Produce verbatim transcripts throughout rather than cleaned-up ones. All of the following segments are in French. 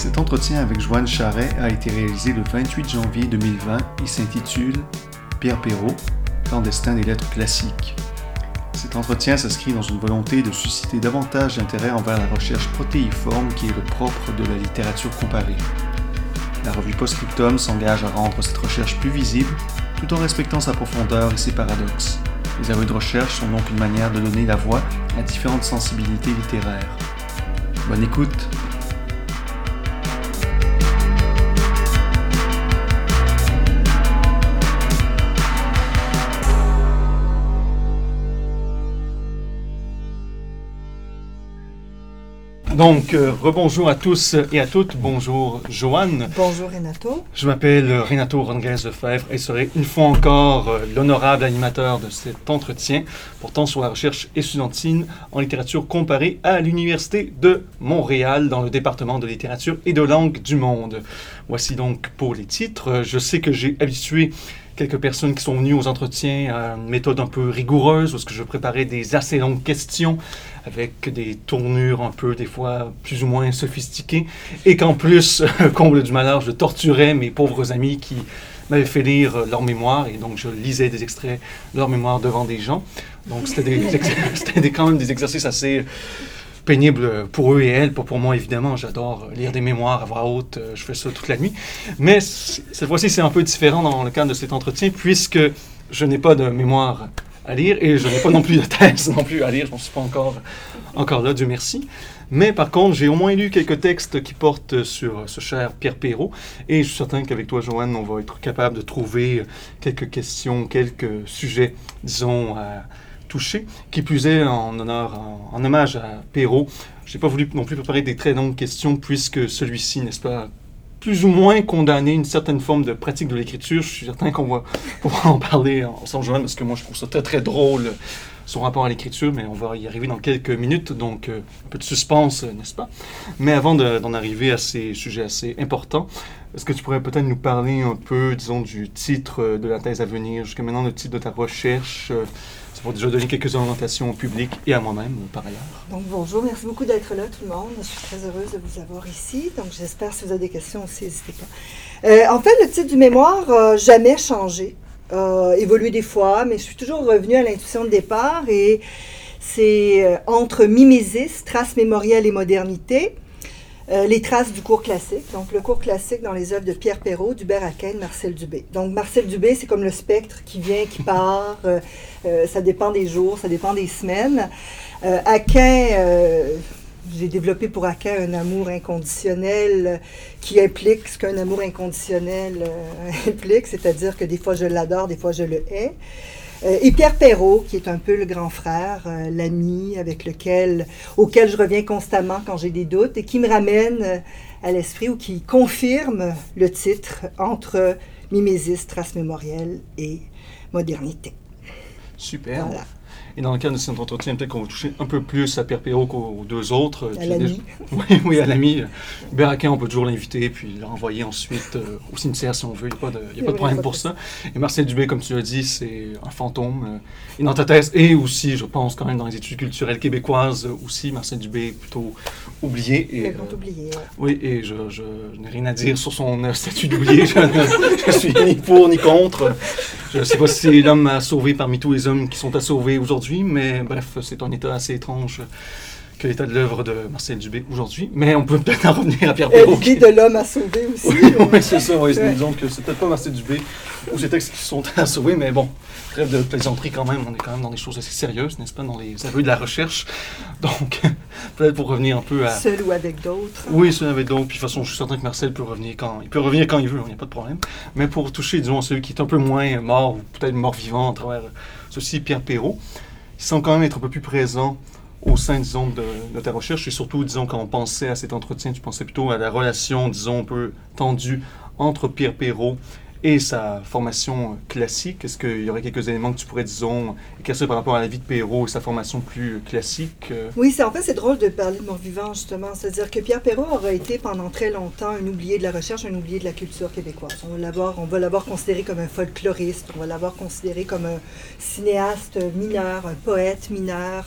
Cet entretien avec Joanne Charret a été réalisé le vingt-huit janvier deux mille vingt et s'intitule « Pierre Perrault, clandestin des lettres classiques ». Cet entretien s'inscrit dans une volonté de susciter davantage d'intérêt envers la recherche protéiforme qui est le propre de la littérature comparée. La revue Postscriptum s'engage à rendre cette recherche plus visible, tout en respectant sa profondeur et ses paradoxes. Les aveux de recherche sont donc une manière de donner la voix à différentes sensibilités littéraires. Bonne écoute! Donc, euh, rebonjour à tous et à toutes. Bonjour, Joanne. Bonjour, Renato. Je m'appelle Renato Rodriguez-Lefebvre et serai une fois encore euh, l'honorable animateur de cet entretien portant sur la recherche estudiantine en littérature comparée à l'Université de Montréal dans le département de littérature et de langue du monde. Voici donc pour les titres. Je sais que j'ai habitué quelques personnes qui sont venues aux entretiens à une méthode un peu rigoureuse, parce que je préparais des assez longues questions avec des tournures un peu, des fois, plus ou moins sophistiquées, et qu'en plus, comble du malheur, je torturais mes pauvres amis qui m'avaient fait lire leur mémoire, et donc je lisais des extraits de leur mémoire devant des gens. Donc c'était, des ex- c'était des, quand même des exercices assez pénible pour eux et elles, pas pour moi évidemment. J'adore lire des mémoires à voix haute, je fais ça toute la nuit. Mais cette fois-ci, c'est un peu différent dans le cadre de cet entretien, puisque je n'ai pas de mémoire à lire et je n'ai pas non plus de thèse non plus à lire. Je n'en suis pas encore, encore là, Dieu merci. Mais par contre, j'ai au moins lu quelques textes qui portent sur ce cher Pierre Perrault, et je suis certain qu'avec toi, Joanne, on va être capable de trouver quelques questions, quelques sujets, disons, à touché, qui plus est en honneur, en, en hommage à Perrault. Je n'ai pas voulu non plus préparer des très longues questions, puisque celui-ci, n'est-ce pas, plus ou moins condamné une certaine forme de pratique de l'écriture. Je suis certain qu'on va pouvoir en parler ensemble, Joanne, parce que moi, je trouve ça très, très drôle, son rapport à l'écriture, mais on va y arriver dans quelques minutes, donc euh, un peu de suspense, n'est-ce pas? Mais avant de, d'en arriver à ces sujets assez importants, est-ce que tu pourrais peut-être nous parler un peu, disons, du titre de la thèse à venir, jusqu'à maintenant, le titre de ta recherche? euh, Ça va déjà donner quelques orientations au public et à moi-même, par ailleurs. Donc, bonjour, merci beaucoup d'être là, tout le monde. Je suis très heureuse de vous avoir ici. Donc, j'espère que si vous avez des questions aussi, n'hésitez pas. Euh, en fait, le titre du mémoire n'a jamais changé, a évolué des fois, mais je suis toujours revenue à l'intuition de départ. Et c'est euh, entre mimésis, traces mémorielles et modernité, euh, les traces du cours classique. Donc, le cours classique dans les œuvres de Pierre Perrault, d'Hubert Aquin, de Marcel Dubé. Donc, Marcel Dubé, c'est comme le spectre qui vient, qui part. Euh, euh, ça dépend des jours, ça dépend des semaines. Euh, Aquin, euh, j'ai développé pour Aquin un amour inconditionnel qui implique ce qu'un amour inconditionnel euh, implique, c'est-à-dire que des fois je l'adore, des fois je le hais. Euh, et Pierre Perrault, qui est un peu le grand frère, euh, l'ami avec lequel, auquel je reviens constamment quand j'ai des doutes et qui me ramène euh, à l'esprit ou qui confirme le titre entre mimésis, traces mémorielles et modernité. Super. Voilà. Et dans le cadre de cet entretien, peut-être qu'on va toucher un peu plus à Pierre Perrault qu'aux deux autres. À l'ami. Oui, oui, à l'ami. Hubert Aquin, on peut toujours l'inviter, puis le renvoyer ensuite euh, au cimetière si on veut. Il n'y a pas de, il y a pas de problème pour ça. Et Marcel Dubé, comme tu l'as dit, c'est un fantôme. Euh, et dans ta thèse, et aussi, je pense, quand même, dans les études culturelles québécoises, euh, aussi, Marcel Dubé est plutôt oublié. Et, Le grand euh, oublié, ouais. Oui, et je, je, je n'ai rien à dire sur son euh, statut d'oublié. je, ne, je suis ni pour ni contre. Je ne sais pas si c'est l'homme à sauver parmi tous les hommes qui sont à sauver aujourd'hui, mais bref, c'est un état assez étrange que l'état de l'œuvre de Marcel Dubé aujourd'hui. Mais on peut peut-être en revenir à Pierre Perrault. Euh, l'idée de l'homme à sauver aussi. Oui, euh... oui, c'est ça. Oui, ouais. Disons que c'est peut-être pas Marcel Dubé ou ses textes qui sont à sauver, mais bon, trêve de plaisanterie quand même. On est quand même dans des choses assez sérieuses, n'est-ce pas, dans les aveux de la recherche. Donc, peut-être pour revenir un peu à... Seul ou avec d'autres. Oui, seul avec d'autres. Puis de toute façon, je suis certain que Marcel peut revenir quand il peut revenir quand il veut, il n'y a pas de problème. Mais pour toucher, disons, à celui qui est un peu moins mort, ou peut-être mort-vivant à travers ceci, Pierre Perrault, il semble quand même être un peu plus présent au sein, disons, de, de ta recherche. Et surtout, disons, quand on pensait à cet entretien, tu pensais plutôt à la relation, disons, un peu tendue entre Pierre Perrault et sa formation classique. Est-ce qu'il y aurait quelques éléments que tu pourrais, disons, éclaircir par rapport à la vie de Perrault et sa formation plus classique? Oui, c'est, en fait, c'est drôle de parler de mort-vivant, justement. C'est-à-dire que Pierre Perrault aurait été pendant très longtemps un oublié de la recherche, un oublié de la culture québécoise. On va l'avoir, on va l'avoir considéré comme un folkloriste, on va l'avoir considéré comme un cinéaste mineur, un poète mineur.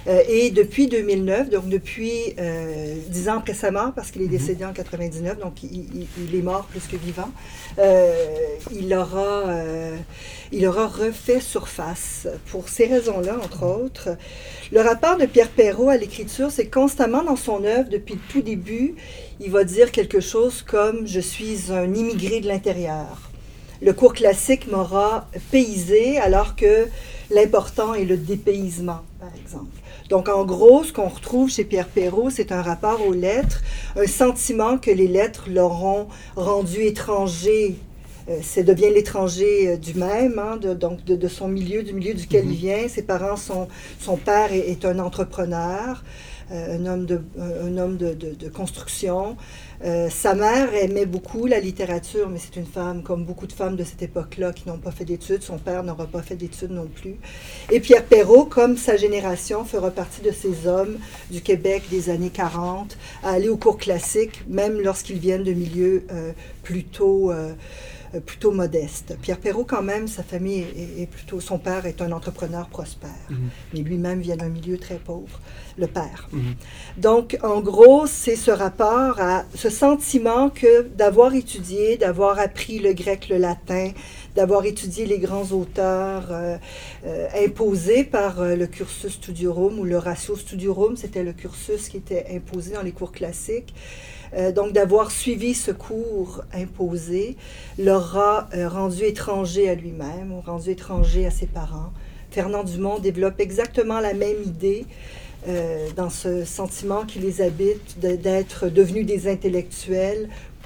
Euh, et depuis deux mille neuf, donc depuis euh, dix ans après sa mort, parce qu'il est décédé en quatre-vingt-dix-neuf, donc il, il, il est mort plus que vivant, euh, il, aura, euh, il aura refait surface. Pour ces raisons-là, entre autres, le rapport de Pierre Perrault à l'écriture, c'est constamment dans son œuvre, depuis le tout début, il va dire quelque chose comme « Je suis un immigré de l'intérieur ». Le cours classique m'aura paysé, alors que l'important est le dépaysement, par exemple. Donc, en gros, ce qu'on retrouve chez Pierre Perrault, c'est un rapport aux lettres, un sentiment que les lettres l'auront rendu étranger. Euh, c'est devient l'étranger euh, du même, hein, de, donc de, de son milieu, du milieu duquel mm-hmm. il vient. Ses parents sont, son père est, est un entrepreneur, euh, un homme de, un homme de, de, de construction. Euh, sa mère aimait beaucoup la littérature, mais c'est une femme, comme beaucoup de femmes de cette époque-là, qui n'ont pas fait d'études. Son père n'aura pas fait d'études non plus. Et Pierre Perrault, comme sa génération, fera partie de ces hommes du Québec des années quarante, à aller aux cours classiques, même lorsqu'ils viennent de milieux euh, plutôt... Euh, plutôt modeste. Pierre Perrault, quand même, sa famille est, est plutôt... Son père est un entrepreneur prospère, mm-hmm. mais lui-même vient d'un milieu très pauvre, le père. Mm-hmm. Donc, en gros, c'est ce rapport à ce sentiment que d'avoir étudié, d'avoir appris le grec, le latin, d'avoir étudié les grands auteurs euh, euh, imposés par euh, le cursus studiorum ou le ratio studiorum, c'était le cursus qui était imposé dans les cours classiques. Euh, donc, d'avoir suivi ce cours imposé l'aura euh, rendu étranger à lui-même, ou rendu étranger à ses parents. Fernand Dumont développe exactement la même idée euh, dans ce sentiment qui les habite de, d'être devenus des intellectuels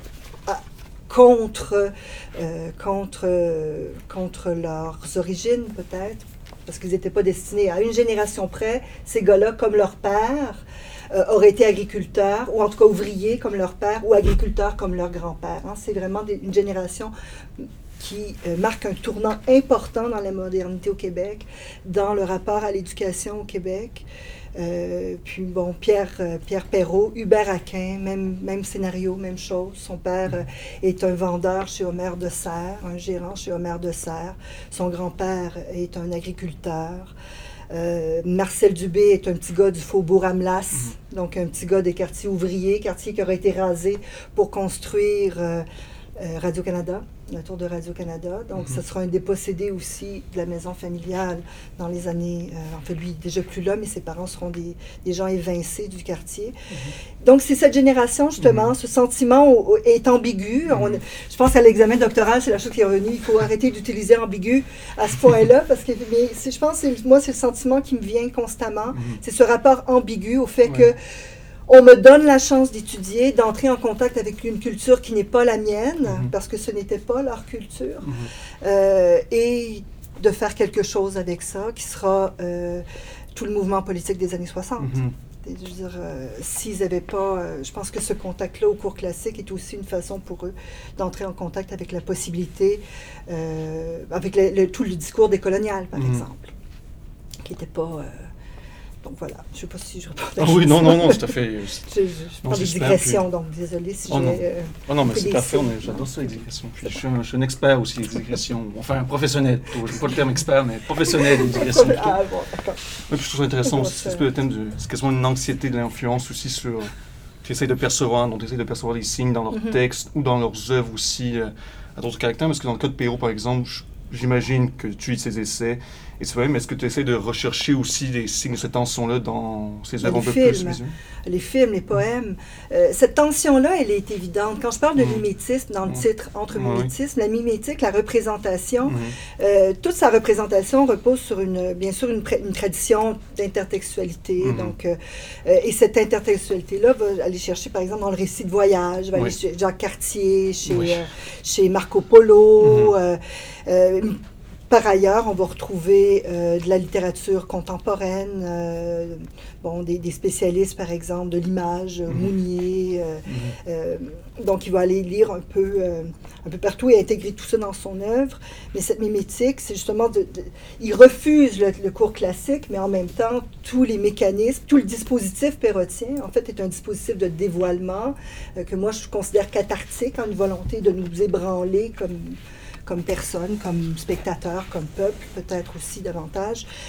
à, contre, euh, contre, euh, contre leurs origines, peut-être, parce qu'ils n'étaient pas destinés à une génération près. Ces gars-là, comme leur père, Euh, auraient été agriculteurs, ou en tout cas ouvriers comme leur père, ou agriculteurs comme leur grand-père. Hein. C'est vraiment des, une génération qui euh, marque un tournant important dans la modernité au Québec, dans le rapport à l'éducation au Québec. Euh, puis bon, Pierre, euh, Pierre Perrault, Hubert Aquin, même, même scénario, même chose. Son père euh, est un vendeur chez Omer de Serres, un gérant chez Omer de Serres. Son grand-père est un agriculteur. Euh, Marcel Dubé est un petit gars du faubourg Amelas, mm-hmm. donc un petit gars des quartiers ouvriers, quartier qui aurait été rasé pour construire euh, euh, Radio-Canada, la tour de Radio-Canada. Donc, mm-hmm. ce sera un dépossédé aussi de la maison familiale dans les années... Euh, en fait, lui, déjà plus là, mais ses parents seront des, des gens évincés du quartier. Mm-hmm. Donc, c'est cette génération, justement, mm-hmm. ce sentiment au, au, est ambigu. Mm-hmm. On, je pense qu'à l'examen doctoral, c'est la chose qui est revenue. Il faut arrêter d'utiliser ambigu à ce point-là, parce que mais c'est, je pense que moi, c'est le sentiment qui me vient constamment. Mm-hmm. C'est ce rapport ambigu au fait ouais. que on me donne la chance d'étudier, d'entrer en contact avec une culture qui n'est pas la mienne, mm-hmm. parce que ce n'était pas leur culture, mm-hmm. euh, et de faire quelque chose avec ça, qui sera euh, tout le mouvement politique des années soixante. Mm-hmm. Je veux dire, euh, s'ils n'avaient pas... Euh, je pense que ce contact-là au cours classique est aussi une façon pour eux d'entrer en contact avec la possibilité, euh, avec le, le, tout le discours décolonial, par mm-hmm. exemple, qui n'était pas... Euh, Donc voilà, je ne sais pas si je réponds à ah oui, non, non, non, tout à fait. je je, je parle des digressions, donc désolé si oh, j'ai... Non. Euh, oh non, mais c'est parfait, on est, j'adore ça, les digressions. Puis je, suis un, je suis un expert aussi des digressions, enfin un professionnel plutôt, je n'ai pas le terme expert, mais professionnel des digressions plutôt. Ah bon, d'accord. Oui, puis je trouve ça intéressant aussi, c'est le thème, de, c'est quasiment une anxiété de l'influence aussi sur... Tu essaies de percevoir, donc tu essaies de percevoir les signes dans leurs mm-hmm. textes ou dans leurs œuvres aussi, euh, à d'autres caractères, parce que dans le cas de Perrault, par exemple, je, j'imagine que tu lis ses essais, et c'est vrai, mais est-ce que tu essaies de rechercher aussi des signes de cette tension-là dans ces œuvres un peu films, plus visuelles? Les films, les poèmes. Euh, cette tension-là, elle est évidente. Quand je parle de mmh. mimétisme, dans le mmh. titre, entre mmh. mimétisme, la mimétique, la représentation, mmh. euh, toute sa représentation repose sur, une, bien sûr, une, une tradition d'intertextualité. Mmh. Donc, euh, et cette intertextualité-là va aller chercher, par exemple, dans le récit de voyage, va oui. aller chez Jacques Cartier, chez, oui. euh, chez Marco Polo, mmh. euh, euh, par ailleurs, on va retrouver euh, de la littérature contemporaine, euh, bon, des, des spécialistes, par exemple, de l'image, mmh. Mounier. Euh, mmh. euh, donc, il va aller lire un peu, euh, un peu partout et intégrer tout ça dans son œuvre. Mais cette mimétique, c'est justement... De, de, il refuse le, le cours classique, mais en même temps, tous les mécanismes, tout le dispositif perrotien, en fait, est un dispositif de dévoilement euh, que moi, je considère cathartique, en une volonté de nous ébranler comme... comme personne, comme spectateur, comme peuple, peut-être aussi davantage.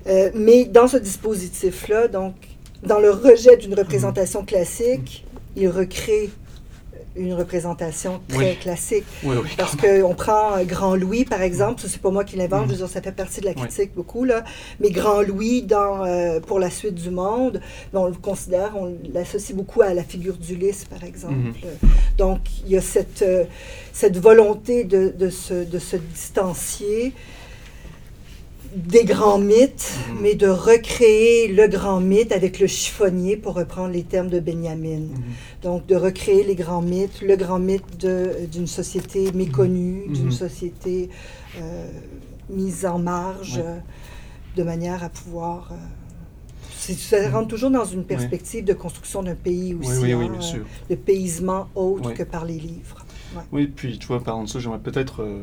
Euh, mais dans ce dispositif-là, donc, dans le rejet d'une représentation classique, mmh. il recrée une représentation très oui. classique. Oui, oui, Parce qu'on prend Grand Louis, par exemple, ça, c'est pas moi qui l'invente, mmh. je veux dire, ça fait partie de la critique oui. beaucoup, là. Mais Grand Louis, dans, euh, pour la suite du monde, on le considère, on l'associe beaucoup à la figure d'Ulysse, par exemple. Mmh. Donc, il y a cette, euh, cette volonté de, de, se, de se distancier des grands mythes, mmh. mais de recréer le grand mythe avec le chiffonnier, pour reprendre les termes de Benjamin. Mmh. Donc, de recréer les grands mythes, le grand mythe de, d'une société méconnue, mmh. d'une société euh, mise en marge, ouais. euh, de manière à pouvoir... Euh, ça rentre toujours dans une perspective oui. de construction d'un pays aussi, oui, oui, oui, hein, bien sûr. de paysement autre oui. que par les livres. Ouais. Oui, puis tu vois, parlant de ça, j'aimerais peut-être... Euh,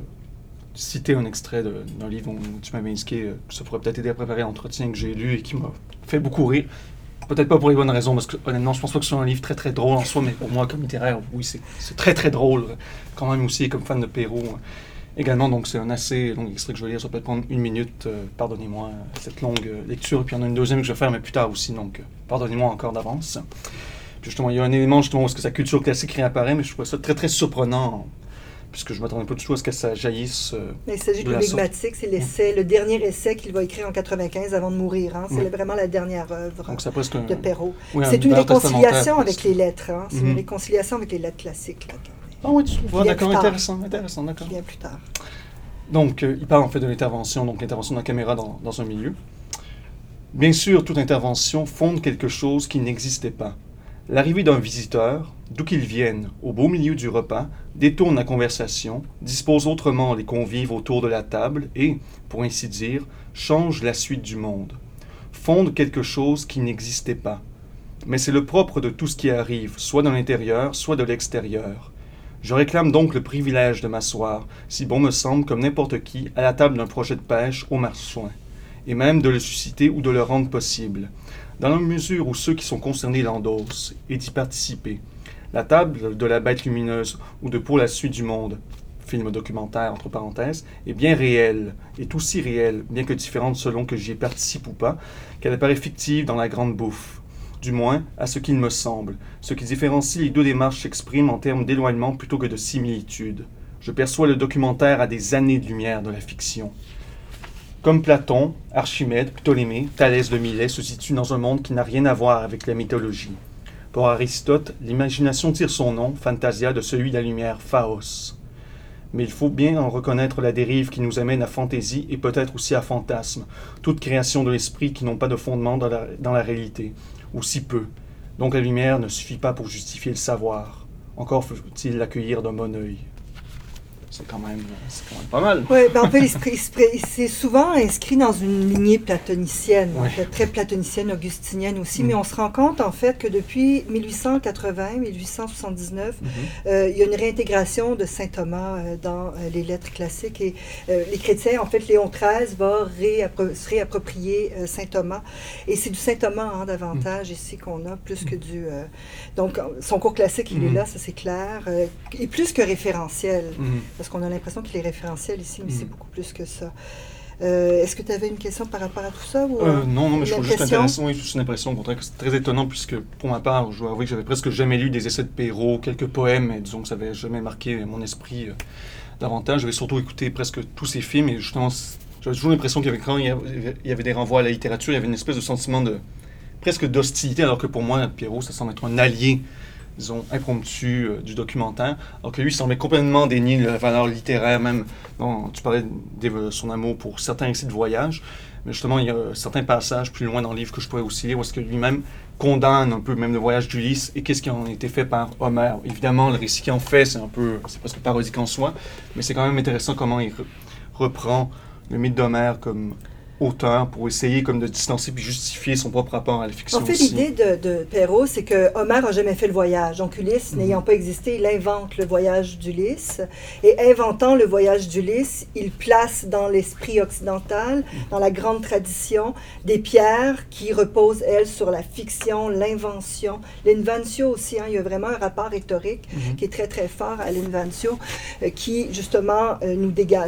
citer un extrait de, d'un livre où tu m'avais indiqué, euh, ça pourrait peut-être aider à préparer l'entretien que j'ai lu et qui m'a fait beaucoup rire. Peut-être pas pour les bonnes raisons, parce que honnêtement, je pense pas que ce soit un livre très très drôle en soi, mais pour moi, comme littéraire, oui, c'est, c'est très très drôle. Quand même aussi, comme fan de Perrault. Euh, également, donc c'est un assez long extrait que je vais lire, ça peut peut-être prendre une minute, euh, pardonnez-moi cette longue euh, lecture, et puis il y en a une deuxième que je vais faire, mais plus tard aussi, donc euh, pardonnez-moi encore d'avance. Puis justement, il y a un élément justement où est-ce que sa culture classique réapparaît, mais je trouve ça très très surprenant. Puisque je ne m'attendais pas du tout à ce que ça jaillisse. Euh, il s'agit de l'énigmatique, c'est l'essai, mmh. le dernier essai qu'il va écrire en quatre-vingt-quinze avant de mourir. Hein. C'est mmh. vraiment la dernière œuvre Donc, un, de Perrault. Oui, c'est une réconciliation avec les lettres. Hein. C'est mmh. une réconciliation avec les lettres classiques. Là, ah oui, tu vois, d'accord, intéressant, intéressant, d'accord. Qui vient plus tard. Donc, euh, il parle en fait de l'intervention, donc l'intervention de la caméra dans, dans un milieu. Bien sûr, toute intervention fonde quelque chose qui n'existait pas. L'arrivée d'un visiteur, d'où qu'il vienne, au beau milieu du repas, détourne la conversation, dispose autrement les convives autour de la table et, pour ainsi dire, change la suite du monde. Fonde quelque chose qui n'existait pas. Mais c'est le propre de tout ce qui arrive, soit de l'intérieur, soit de l'extérieur. Je réclame donc le privilège de m'asseoir, si bon me semble, comme n'importe qui, à la table d'un projet de pêche au marsouin, et même de le susciter ou de le rendre possible. Dans la mesure où ceux qui sont concernés l'endossent, et d'y participer. La table de la bête lumineuse ou de Pour la suite du monde, film documentaire entre parenthèses, est bien réelle, est aussi réelle, bien que différente selon que j'y participe ou pas, qu'elle apparaît fictive dans la grande bouffe. Du moins, à ce qu'il me semble. Ce qui différencie les deux démarches s'exprime en termes d'éloignement plutôt que de similitude. Je perçois le documentaire à des années-lumière de la fiction. Comme Platon, Archimède, Ptolémée, Thalès de Milet se situent dans un monde qui n'a rien à voir avec la mythologie. Pour Aristote, l'imagination tire son nom, Fantasia, de celui de la lumière, Phaos. Mais il faut bien en reconnaître la dérive qui nous amène à fantaisie et peut-être aussi à fantasme, toute création de l'esprit qui n'ont pas de fondement dans la, dans la réalité, ou si peu. Donc la lumière ne suffit pas pour justifier le savoir. Encore faut-il l'accueillir d'un bon œil. C'est quand même, c'est quand même pas mal. Oui, ben en fait, c'est souvent inscrit dans une lignée platonicienne, ouais. en fait, très platonicienne, augustinienne aussi, mm. mais on se rend compte, en fait, que depuis mille huit cent quatre-vingts, mille huit cent soixante-dix-neuf, mm-hmm. euh, il y a une réintégration de saint Thomas euh, dans euh, les lettres classiques, et euh, les chrétiens, en fait, Léon treize va réappro- se réapproprier euh, saint Thomas, et c'est du saint Thomas, hein, davantage, mm. ici, qu'on a, plus mm. que du... Euh, donc, son cours classique, il mm. est là, ça c'est clair, euh, et plus que référentiel, mm. parce qu'on a l'impression qu'il est référentiel ici, mais mm. c'est beaucoup plus que ça. Euh, est-ce que tu avais une question par rapport à tout ça? Ou, euh, non, non, mais je trouve juste intéressant, oui, juste une impression, au contraire, que c'est très étonnant, puisque pour ma part, je dois avouer que j'avais presque jamais lu des essais de Perrault, quelques poèmes, mais disons que ça n'avait jamais marqué mon esprit euh, davantage. J'avais surtout écouté presque tous ces films, et justement, j'avais toujours l'impression qu'il y avait, quand il y avait, il y avait des renvois à la littérature, il y avait une espèce de sentiment de presque d'hostilité, alors que pour moi, Perrault, ça semble être un allié, disons, impromptu euh, du documentaire, alors que lui, il semblait complètement dénier la valeur littéraire, même, bon, tu parlais de son amour pour certains récits de voyage, mais justement, il y a certains passages plus loin dans le livre que je pourrais aussi lire, où est-ce que lui-même condamne un peu même le voyage d'Ulysse, et qu'est-ce qui en a été fait par Homère. Évidemment, le récit qu'il en fait, c'est un peu, c'est presque parodique en soi, mais c'est quand même intéressant comment il re- reprend le mythe d'Homère comme auteur pour essayer comme de distancer puis justifier son propre rapport à la fiction. En fait, aussi. l'idée de, de Perrault, c'est que Homère n'a jamais fait le voyage. Donc, Ulysse, mm-hmm. n'ayant pas existé, il invente le voyage d'Ulysse. Et inventant le voyage d'Ulysse, il place dans l'esprit occidental, mm-hmm. dans la grande tradition, des pierres qui reposent, elles, sur la fiction, l'invention. L'inventio aussi, hein, il y a vraiment un rapport rhétorique mm-hmm. qui est très, très fort à l'inventio, euh, qui, justement, euh, nous dégage.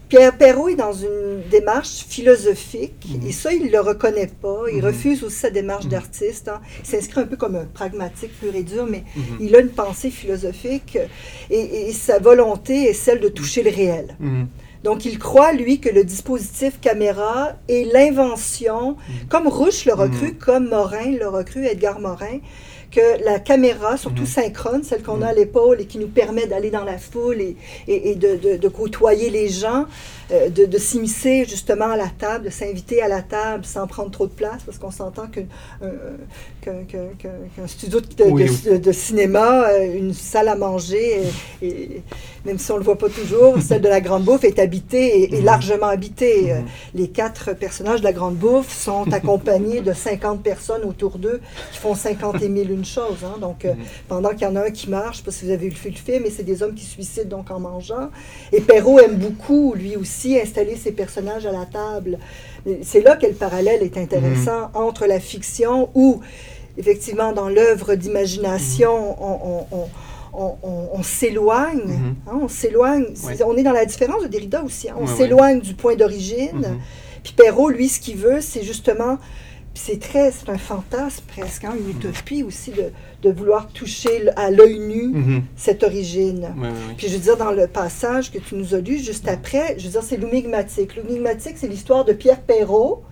Pierre Perrault est dans une démarche philosophique, mmh. et ça, il ne le reconnaît pas. Il mmh. refuse aussi sa démarche mmh. d'artiste. Hein. Il s'inscrit un peu comme un pragmatique pur et dur, mais mmh. il a une pensée philosophique, et, et sa volonté est celle de toucher le réel. Mmh. Donc, il croit, lui, que le dispositif caméra est l'invention, mmh. comme Rouche le recrue, mmh. comme Morin le recrue, Edgar Morin, que la caméra, surtout mmh. synchrone, celle qu'on mmh. a à l'épaule et qui nous permet d'aller dans la foule et, et, et de, de, de côtoyer les gens, euh, de, de s'immiscer justement à la table, de s'inviter à la table sans prendre trop de place, parce qu'on s'entend qu'un, euh, qu'un, qu'un, qu'un, qu'un studio de, oui, de, oui. de, de cinéma, euh, une salle à manger, et, et, même si on ne le voit pas toujours, celle de la Grande Bouffe est habitée et, et mmh. largement habitée. Mmh. Les quatre personnages de la Grande Bouffe sont accompagnés de cinquante personnes autour d'eux qui font cinquante mille une chose. Hein. Donc, euh, mmh. pendant qu'il y en a un qui marche, je ne sais pas si vous avez vu le film, mais c'est des hommes qui se suicident donc en mangeant. Et Perrault aime beaucoup, lui aussi, installer ses personnages à la table. C'est là que le parallèle est intéressant mmh. entre la fiction où, effectivement, dans l'œuvre d'imagination, mmh. on, on, on On, on, on s'éloigne, mm-hmm. hein, on s'éloigne, oui. on est dans la différence de Derrida aussi, hein, on oui, s'éloigne oui. du point d'origine, mm-hmm. puis Perrault, lui, ce qu'il veut, c'est justement, c'est très, c'est un fantasme presque, hein, une utopie aussi de, de vouloir toucher à l'œil nu mm-hmm. cette origine. Oui, oui, oui. Puis je veux dire, dans le passage que tu nous as lu juste après, je veux dire, c'est l'Oenigmatique. L'Oenigmatique, c'est l'histoire de Pierre Perrault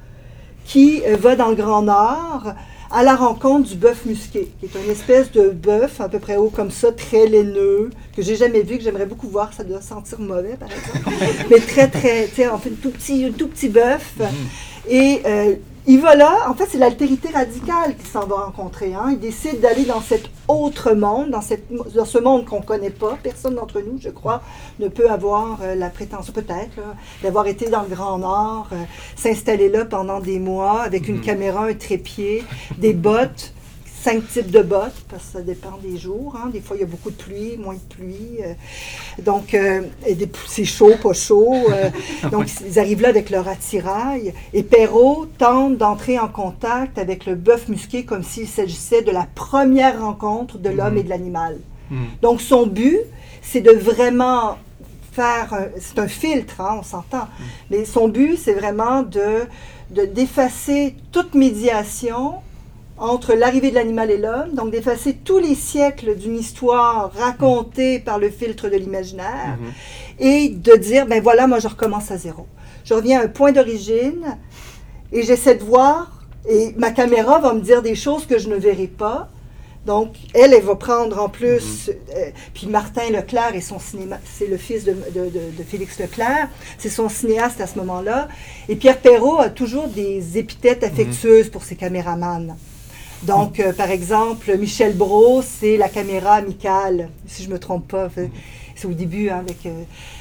qui euh, va dans le Grand Nord à la rencontre du bœuf musqué, qui est une espèce de bœuf à peu près haut comme ça, très laineux, que j'ai jamais vu, que j'aimerais beaucoup voir, ça doit sentir mauvais par exemple, mais très très, tu sais, en fait, tout petit, un tout petit bœuf. Mm-hmm. Et euh, il va là, en fait, c'est l'altérité radicale qui s'en va rencontrer. Hein. Il décide d'aller dans cet autre monde, dans, cette, dans ce monde qu'on ne connaît pas. Personne d'entre nous, je crois, ne peut avoir euh, la prétention, peut-être, là, d'avoir été dans le Grand Nord, euh, s'installer là pendant des mois avec une mmh. caméra, un trépied, des bottes, cinq types de bottes, parce que ça dépend des jours. Hein. Des fois, il y a beaucoup de pluie, moins de pluie. Euh, donc, euh, et des, c'est chaud, pas chaud. Euh, donc, ils arrivent là avec leur attirail. Et Perrault tente d'entrer en contact avec le bœuf musqué comme s'il s'agissait de la première rencontre de l'homme mmh. et de l'animal. Mmh. Donc, son but, c'est de vraiment faire... Un, c'est un filtre, hein, on s'entend. Mmh. Mais son but, c'est vraiment de, de, d'effacer toute médiation entre l'arrivée de l'animal et l'homme, donc d'effacer tous les siècles d'une histoire racontée mmh. par le filtre de l'imaginaire, mmh. et de dire, ben voilà, moi je recommence à zéro. Je reviens à un point d'origine, et j'essaie de voir, et ma caméra va me dire des choses que je ne verrai pas. Donc, elle, elle va prendre en plus, mmh. euh, puis Martin Leclerc et son cinéma, c'est le fils de, de, de, de Félix Leclerc, c'est son cinéaste à ce moment-là, et Pierre Perrault a toujours des épithètes affectueuses mmh. pour ses caméramans. Donc, euh, par exemple, Michel Brault, c'est la caméra amicale, si je ne me trompe pas. Fait, c'est au début, hein, avec... Euh,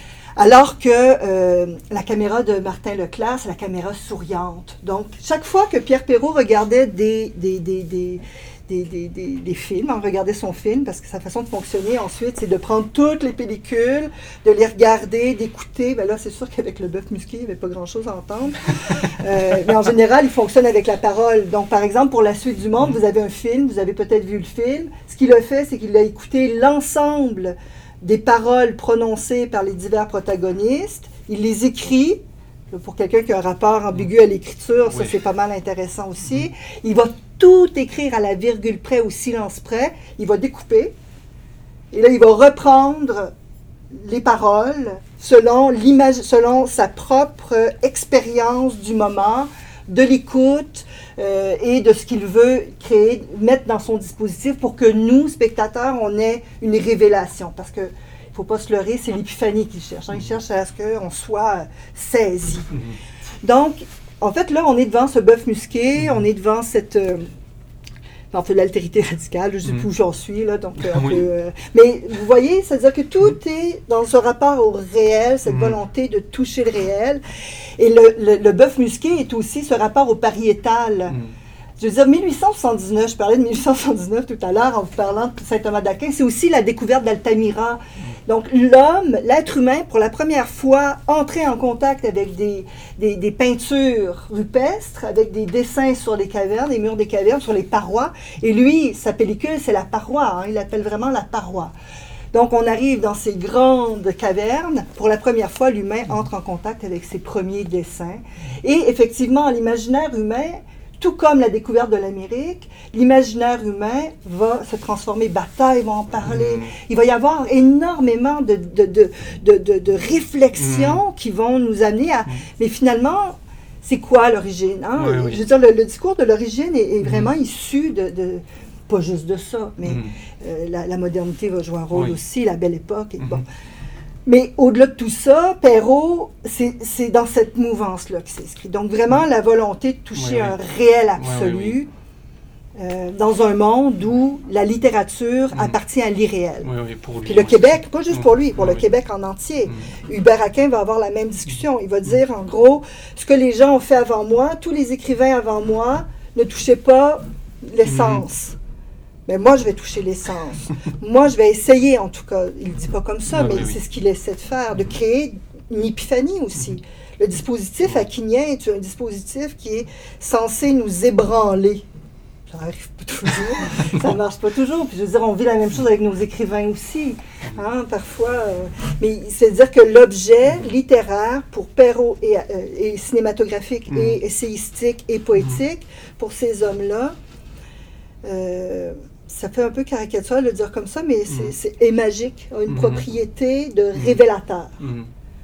alors que euh, la caméra de Martin Leclerc, c'est la caméra souriante. Donc, chaque fois que Pierre Perrault regardait des... des, des, des Des, des, des, des films, on regardait son film, parce que sa façon de fonctionner ensuite, c'est de prendre toutes les pellicules, de les regarder, d'écouter. Ben là, c'est sûr qu'avec le bœuf musqué, il n'y avait pas grand-chose à entendre. euh, mais en général, il fonctionne avec la parole. Donc, par exemple, pour La Suite du Monde, vous avez un film, vous avez peut-être vu le film. Ce qu'il a fait, c'est qu'il a écouté l'ensemble des paroles prononcées par les divers protagonistes. Il les écrit. Pour quelqu'un qui a un rapport ambigu à l'écriture, ça, oui. c'est pas mal intéressant aussi. Il va tout écrire à la virgule près, au silence près. Il va découper. Et là, il va reprendre les paroles selon, l'image, selon sa propre expérience du moment, de l'écoute euh, et de ce qu'il veut créer, mettre dans son dispositif pour que nous, spectateurs, on ait une révélation. Parce que il ne faut pas se leurrer, c'est l'épiphanie qu'il cherche. Hein. Il cherche à ce qu'on soit saisi. Donc, en fait, là, on est devant ce bœuf musqué, on est devant cette... Euh, en fait, l'altérité radicale, je ne sais plus où j'en suis, là, donc... Euh, oui. peu, euh, mais vous voyez, c'est-à-dire que tout est dans ce rapport au réel, cette volonté de toucher le réel. Et le, le, le bœuf musqué est aussi ce rapport au pariétal. Je veux dire, mille huit cent soixante-dix-neuf, je parlais de mille huit cent soixante-dix-neuf tout à l'heure en vous parlant de Saint Thomas d'Aquin, c'est aussi la découverte d'Altamira. Donc, l'homme, l'être humain, pour la première fois, entrait en contact avec des, des, des peintures rupestres, avec des dessins sur les cavernes, les murs des cavernes, sur les parois. Et lui, sa pellicule, c'est la paroi. Hein, il l'appelle vraiment la paroi. Donc, on arrive dans ces grandes cavernes. Pour la première fois, l'humain entre en contact avec ses premiers dessins. Et effectivement, l'imaginaire humain, tout comme la découverte de l'Amérique, l'imaginaire humain va se transformer. Bataille va en parler. Mmh. Il va y avoir énormément de, de, de, de, de, de réflexions mmh. qui vont nous amener à... Mmh. Mais finalement, c'est quoi l'origine? Hein? Oui, oui. Je veux dire, le, le discours de l'origine est, est vraiment mmh. issu de, de... Pas juste de ça, mais mmh. euh, la, la modernité va jouer un rôle oui. aussi, la belle époque. Et, mmh. bon. Mais au-delà de tout ça, Perrault, c'est, c'est dans cette mouvance-là qu'il s'inscrit. Donc vraiment, la volonté de toucher oui, oui. un réel absolu oui, oui, oui. Euh, dans un monde où la littérature mm. appartient à l'irréel. Oui, oui, pour lui. Puis le Québec, pas juste mm. pour lui, pour oui, le oui. Québec en entier. Mm. Hubert Aquin va avoir la même discussion. Il va dire, en gros, ce que les gens ont fait avant moi, tous les écrivains avant moi ne touchaient pas l'essence. Mm. Mais moi, je vais toucher l'essence. Moi, je vais essayer, en tout cas, il ne le dit pas comme ça, oui, mais oui, c'est oui. ce qu'il essaie de faire, de créer une épiphanie aussi. Le dispositif aquinien est un dispositif qui est censé nous ébranler. Ça n'arrive pas toujours, ça ne marche pas toujours. Puis je veux dire, on vit la même chose avec nos écrivains aussi, hein, parfois. Euh, mais c'est-à-dire que l'objet littéraire pour Perrault et, euh, et cinématographique mmh. et essayistique et poétique, mmh. pour ces hommes-là, euh, ça fait un peu caricatural de le dire comme ça, mais c'est, mmh. c'est est magique, a une mmh. propriété de révélateur. Mmh.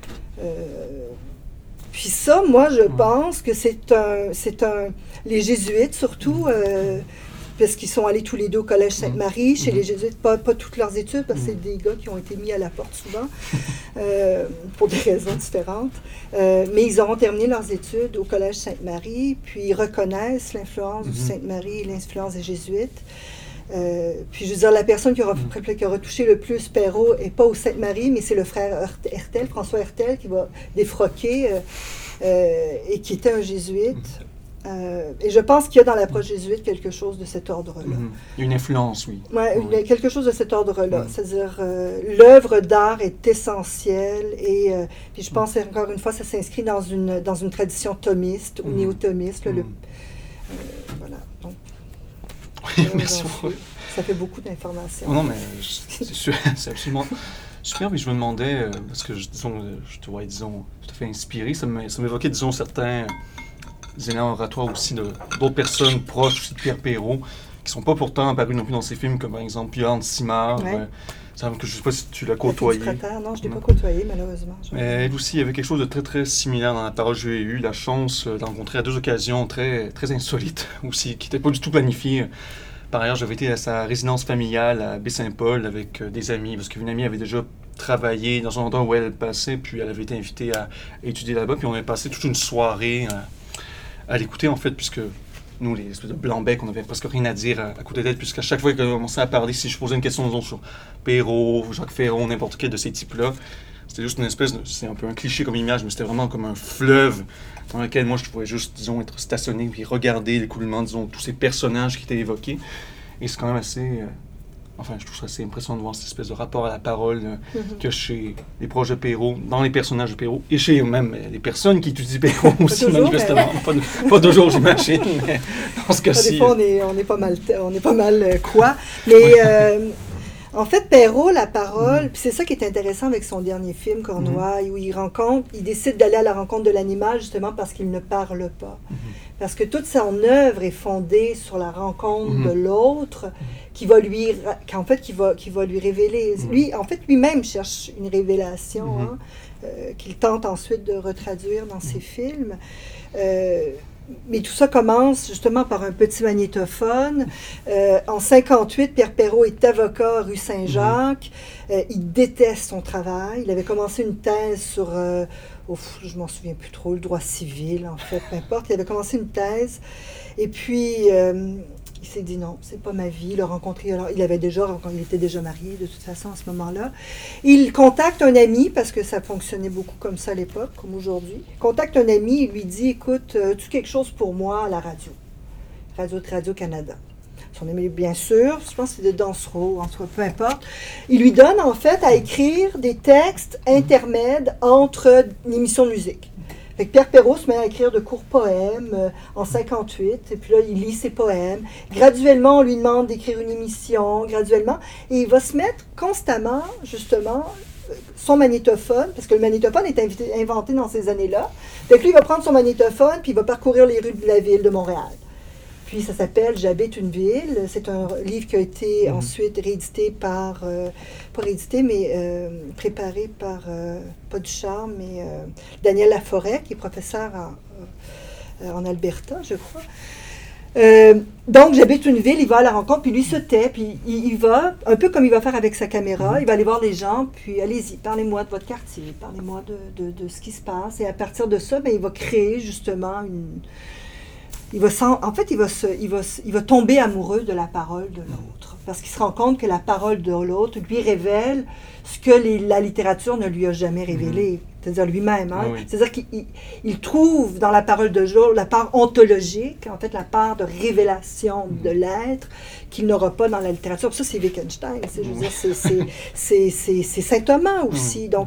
Euh, puis ça, moi, je mmh. pense que c'est un, c'est un... Les jésuites, surtout, euh, parce qu'ils sont allés tous les deux au Collège Sainte-Marie, chez mmh. les jésuites, pas, pas toutes leurs études, parce que c'est des gars qui ont été mis à la porte souvent, euh, pour des raisons différentes. Euh, mais ils auront terminé leurs études au Collège Sainte-Marie, puis ils reconnaissent l'influence mmh. du Sainte-Marie et l'influence des jésuites. Euh, puis je veux dire, la personne qui aura, mmh. qui aura touché le plus Perrault n'est pas au Sainte-Marie, mais c'est le frère Hertel, François Hertel, qui va défroquer euh, euh, et qui était un jésuite. Mmh. Euh, et je pense qu'il y a dans l'approche jésuite quelque chose de cet ordre-là. Mmh. Il y a une influence, oui. Ouais, oui. Il y a quelque chose de cet ordre-là. Mmh. C'est-à-dire, euh, l'œuvre d'art est essentielle et euh, puis je pense, encore une fois, ça s'inscrit dans une, dans une tradition thomiste ou mmh. néo-thomiste. Là, mmh. le, euh, voilà. Donc, oui, merci beaucoup. Ça fait beaucoup d'informations. Oh non, mais c'est, sûr, c'est absolument super. Mais je me demandais, euh, parce que je, disons, je te voyais, disons, tout à fait inspiré, ça, ça m'évoquait, disons, certains élans oratoires aussi de, d'autres personnes proches aussi de Pierre Perrault, qui ne sont pas pourtant apparus non plus dans ses films, comme par exemple Yann Simard. Ouais. Euh, ça, que je ne sais pas si tu l'as côtoyé. Non, je ne l'ai pas côtoyé, malheureusement. Mais elle aussi, il y avait quelque chose de très, très similaire dans la parole. J'ai eu la chance de rencontrer à deux occasions très, très insolites aussi, qui n'étaient pas du tout planifiées. Par ailleurs, j'avais été à sa résidence familiale à Baie-Saint-Paul avec euh, des amis, parce qu'une amie avait déjà travaillé dans un endroit où elle passait, puis elle avait été invitée à étudier là-bas, puis on avait passé toute une soirée à, à l'écouter, en fait, puisque nous, les espèces de blancs-becs, on n'avait presque rien à dire à, à côté d'elle, puisqu'à chaque fois qu'on commençait à parler, si je posais une question, disons, sur Perrault, Jacques Ferron, n'importe quel de ces types-là, c'était juste une espèce de... C'est un peu un cliché comme image, mais c'était vraiment comme un fleuve dans lequel moi, je pouvais juste, disons, être stationné puis regarder l'écoulement, disons, tous ces personnages qui étaient évoqués. Et c'est quand même assez... Euh, enfin, je trouve ça assez impressionnant de voir cette espèce de rapport à la parole euh, mm-hmm. que chez les proches de Perrault, dans les personnages de Perrault, et chez eux-mêmes, les personnes qui étudient Perrault aussi, toujours, manifestement. Mais... Pas, de, pas toujours, j'imagine, mais dans ce cas-ci... Des fois, on est, on est pas mal, on est pas mal euh, quoi, mais... Euh, En fait, Perrault, la parole, mmh. puis c'est ça qui est intéressant avec son dernier film, Cornouailles, mmh. où il rencontre, il décide d'aller à la rencontre de l'animal justement parce qu'il ne parle pas. Mmh. Parce que toute son œuvre est fondée sur la rencontre mmh. de l'autre, qui va lui, qu'en fait, qui va, qui va lui révéler. Mmh. Lui, en fait, lui-même cherche une révélation, mmh. hein, euh, qu'il tente ensuite de retraduire dans mmh. ses films. Euh, Mais tout ça commence justement par un petit magnétophone. Euh, en cinquante-huit, Pierre Perrault est avocat rue Saint-Jacques. Mmh. Euh, il déteste son travail. Il avait commencé une thèse sur, euh, oh, je m'en souviens plus trop, le droit civil, en fait, peu importe. Il avait commencé une thèse. Et puis, euh, il s'est dit non, c'est pas ma vie. Il a rencontré, alors, il avait déjà, il était déjà marié de toute façon à ce moment-là. Il contacte un ami, parce que ça fonctionnait beaucoup comme ça à l'époque, comme aujourd'hui. Il contacte un ami et lui dit, écoute, euh, as-tu quelque chose pour moi à la radio? Radio Radio-Canada. Son ami, bien sûr, je pense que c'est de Dansereau, en tout cas, peu importe. Il lui donne, en fait, à écrire des textes intermèdes entre une émission de musique. Fait que Pierre Perrault se met à écrire de courts poèmes euh, en cinquante-huit, et puis là, il lit ses poèmes. Graduellement, on lui demande d'écrire une émission, graduellement, et il va se mettre constamment, justement, son magnétophone, parce que le magnétophone est invité, inventé dans ces années-là. Fait que lui, il va prendre son magnétophone, puis il va parcourir les rues de la ville de Montréal. Puis ça s'appelle « J'habite une ville ». C'est un livre qui a été mmh. ensuite réédité par, euh, pas réédité, mais euh, préparé par, euh, pas Ducharme, mais euh, Daniel Laforêt, qui est professeur en, euh, en Alberta, je crois. Euh, donc, j'habite une ville, il va à la rencontre, puis lui se tait, puis il, il va, un peu comme il va faire avec sa caméra, mmh. il va aller voir les gens, puis allez-y, parlez-moi de votre quartier, parlez-moi de, de, de ce qui se passe. Et à partir de ça, ben, il va créer justement une... Il va en fait, il va, se, il, va, il va tomber amoureux de la parole de l'autre, parce qu'il se rend compte que la parole de l'autre lui révèle ce que les, la littérature ne lui a jamais révélé, mmh. c'est-à-dire lui-même. Hein? Oui. C'est-à-dire qu'il il, il trouve dans la parole de l'autre la part ontologique, en fait, la part de révélation mmh. de l'être qu'il n'aura pas dans la littérature. Puis ça, c'est Wittgenstein, c'est, je veux dire, c'est, c'est, c'est, c'est, c'est Saint Thomas aussi. Mmh. Donc,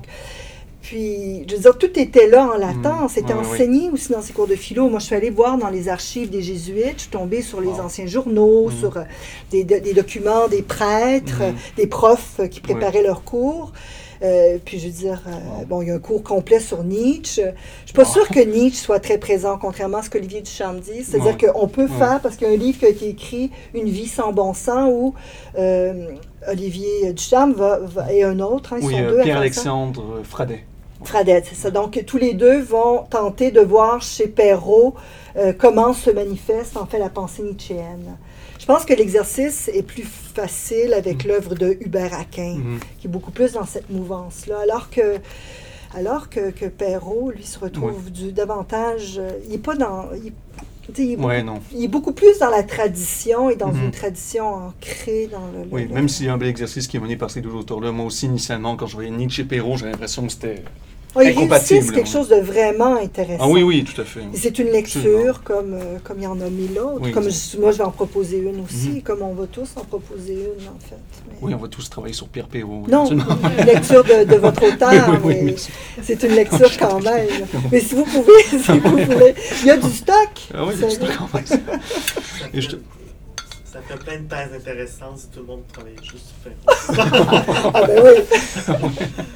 puis, je veux dire, tout était là en latin, c'était mmh, oui, enseigné oui. aussi dans ses cours de philo. Moi, je suis allée voir dans les archives des Jésuites, je suis tombée sur les wow. anciens journaux, mmh. sur euh, des, de, des documents des prêtres, mmh. des profs euh, qui préparaient oui. leurs cours. Euh, puis, je veux dire, euh, wow. bon, il y a un cours complet sur Nietzsche. Je ne suis pas wow. sûre que Nietzsche soit très présent, contrairement à ce qu'Olivier Ducharme dit. C'est-à-dire ouais. qu'on peut ouais. faire, parce qu'il y a un livre qui a été écrit, Une vie sans bon sens, où euh, Olivier Ducharme va, va, et un autre, hein, ils oui, sont euh, deux. Pierre-Alexandre Fradet. Fradet, c'est ça. Donc, tous les deux vont tenter de voir chez Perrault euh, comment se manifeste, en fait, la pensée nietzschéenne. Je pense que l'exercice est plus facile avec mmh. l'œuvre de Hubert Aquin, mmh. qui est beaucoup plus dans cette mouvance-là, alors que, alors que, que Perrault, lui, se retrouve oui. du, davantage... Euh, il n'est pas dans... Il, Il est, beaucoup, ouais, non. il est beaucoup plus dans la tradition et dans mm-hmm. une tradition ancrée dans le... Oui, le, même s'il y a un bel exercice qui est mené par ces deux auteurs-là, moi aussi, initialement, quand je voyais Nietzsche et Perrault, j'avais l'impression que c'était oui, incompatible. C'est quelque chose de vraiment intéressant. Ah oui, oui, tout à fait. Et c'est une lecture comme, euh, comme il y en a mille autres. Oui, comme je, moi, je vais en proposer une aussi, mm-hmm. comme on va tous en proposer une, en fait. Mais... Oui, on va tous travailler sur Pierre Perrault. Non, une lecture de, de votre auteur, oui, oui, mais oui, c'est une lecture quand même. Mais si vous pouvez, si vous voulez, il y a du stock. Ah oui, il y a du stock en fait. Et je te... Ça fait plein de thèses intéressantes si tout le monde travaille juste sur Perrault. Ah ben oui.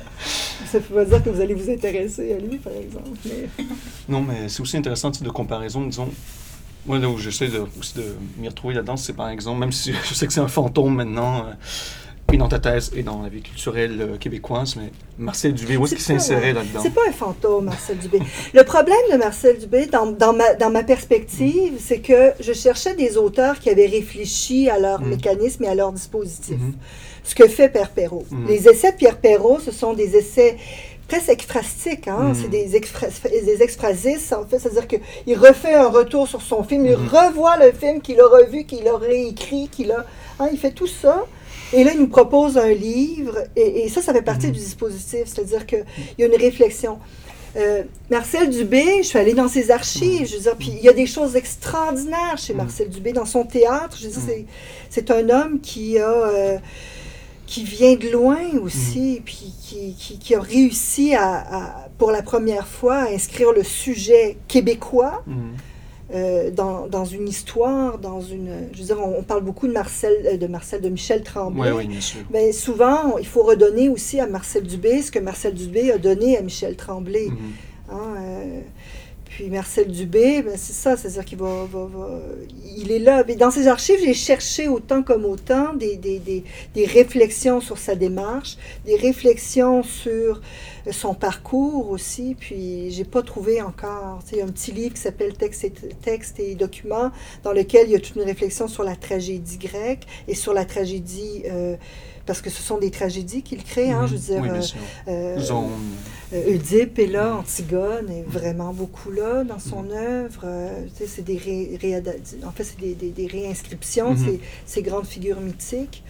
Ça ne veut pas dire que vous allez vous intéresser à lui, par exemple. Mais... Non, mais c'est aussi intéressant de comparaison, disons. Moi, là où j'essaie de, aussi de m'y retrouver là-dedans, c'est par exemple, même si je sais que c'est un fantôme maintenant, euh, et dans ta thèse et dans la vie culturelle euh, québécoise, mais Marcel Dubé, où est-ce qu'il s'insérait là-dedans? C'est pas un fantôme, Marcel Dubé. Le problème de Marcel Dubé, dans, dans, ma, dans ma perspective, c'est que je cherchais des auteurs qui avaient réfléchi à leur mmh. mécanisme et à leur dispositif. Mmh. Ce que fait Pierre Perrault. Mmh. Les essais de Pierre Perrault, ce sont des essais presque ekphrastiques, hein? Mmh. C'est des, expras, des ekphrasis, en fait, c'est-à-dire qu'il refait un retour sur son film, il mmh. revoit le film qu'il a revu, qu'il a réécrit, qu'il a... Hein, il fait tout ça, et là, il nous propose un livre, et, et ça, ça fait partie mmh. du dispositif, c'est-à-dire qu'il y a une réflexion. Euh, Marcel Dubé, je suis allée dans ses archives, mmh. je veux dire, puis il y a des choses extraordinaires chez mmh. Marcel Dubé, dans son théâtre, je veux dire, mmh. c'est, c'est un homme qui a... Euh, qui vient de loin aussi, mmh. puis qui, qui, qui a réussi à, à, pour la première fois, à inscrire le sujet québécois mmh. euh, dans, dans une histoire, dans une... Je veux dire, on, on parle beaucoup de Marcel, de Marcel, de Michel Tremblay. Oui, oui, bien sûr. Mais souvent, il faut redonner aussi à Marcel Dubé ce que Marcel Dubé a donné à Michel Tremblay. Mmh. Hein, euh, Puis Marcel Dubé, ben c'est ça, c'est-à-dire qu'il va, va, va, il est là. Mais dans ses archives, j'ai cherché autant comme autant des, des, des, des réflexions sur sa démarche, des réflexions sur son parcours aussi, puis j'ai pas trouvé encore. Il y a un petit livre qui s'appelle Texte et, Texte et documents, dans lequel il y a toute une réflexion sur la tragédie grecque et sur la tragédie... Euh, parce que ce sont des tragédies qu'il crée, hein, mmh, je veux dire, oui, euh, euh, euh, Oedipe est là, Antigone est vraiment beaucoup là dans son mmh. œuvre, euh, tu sais, c'est des, ré, ré, en fait, c'est des, des, des réinscriptions, mmh. ces, ces grandes figures mythiques.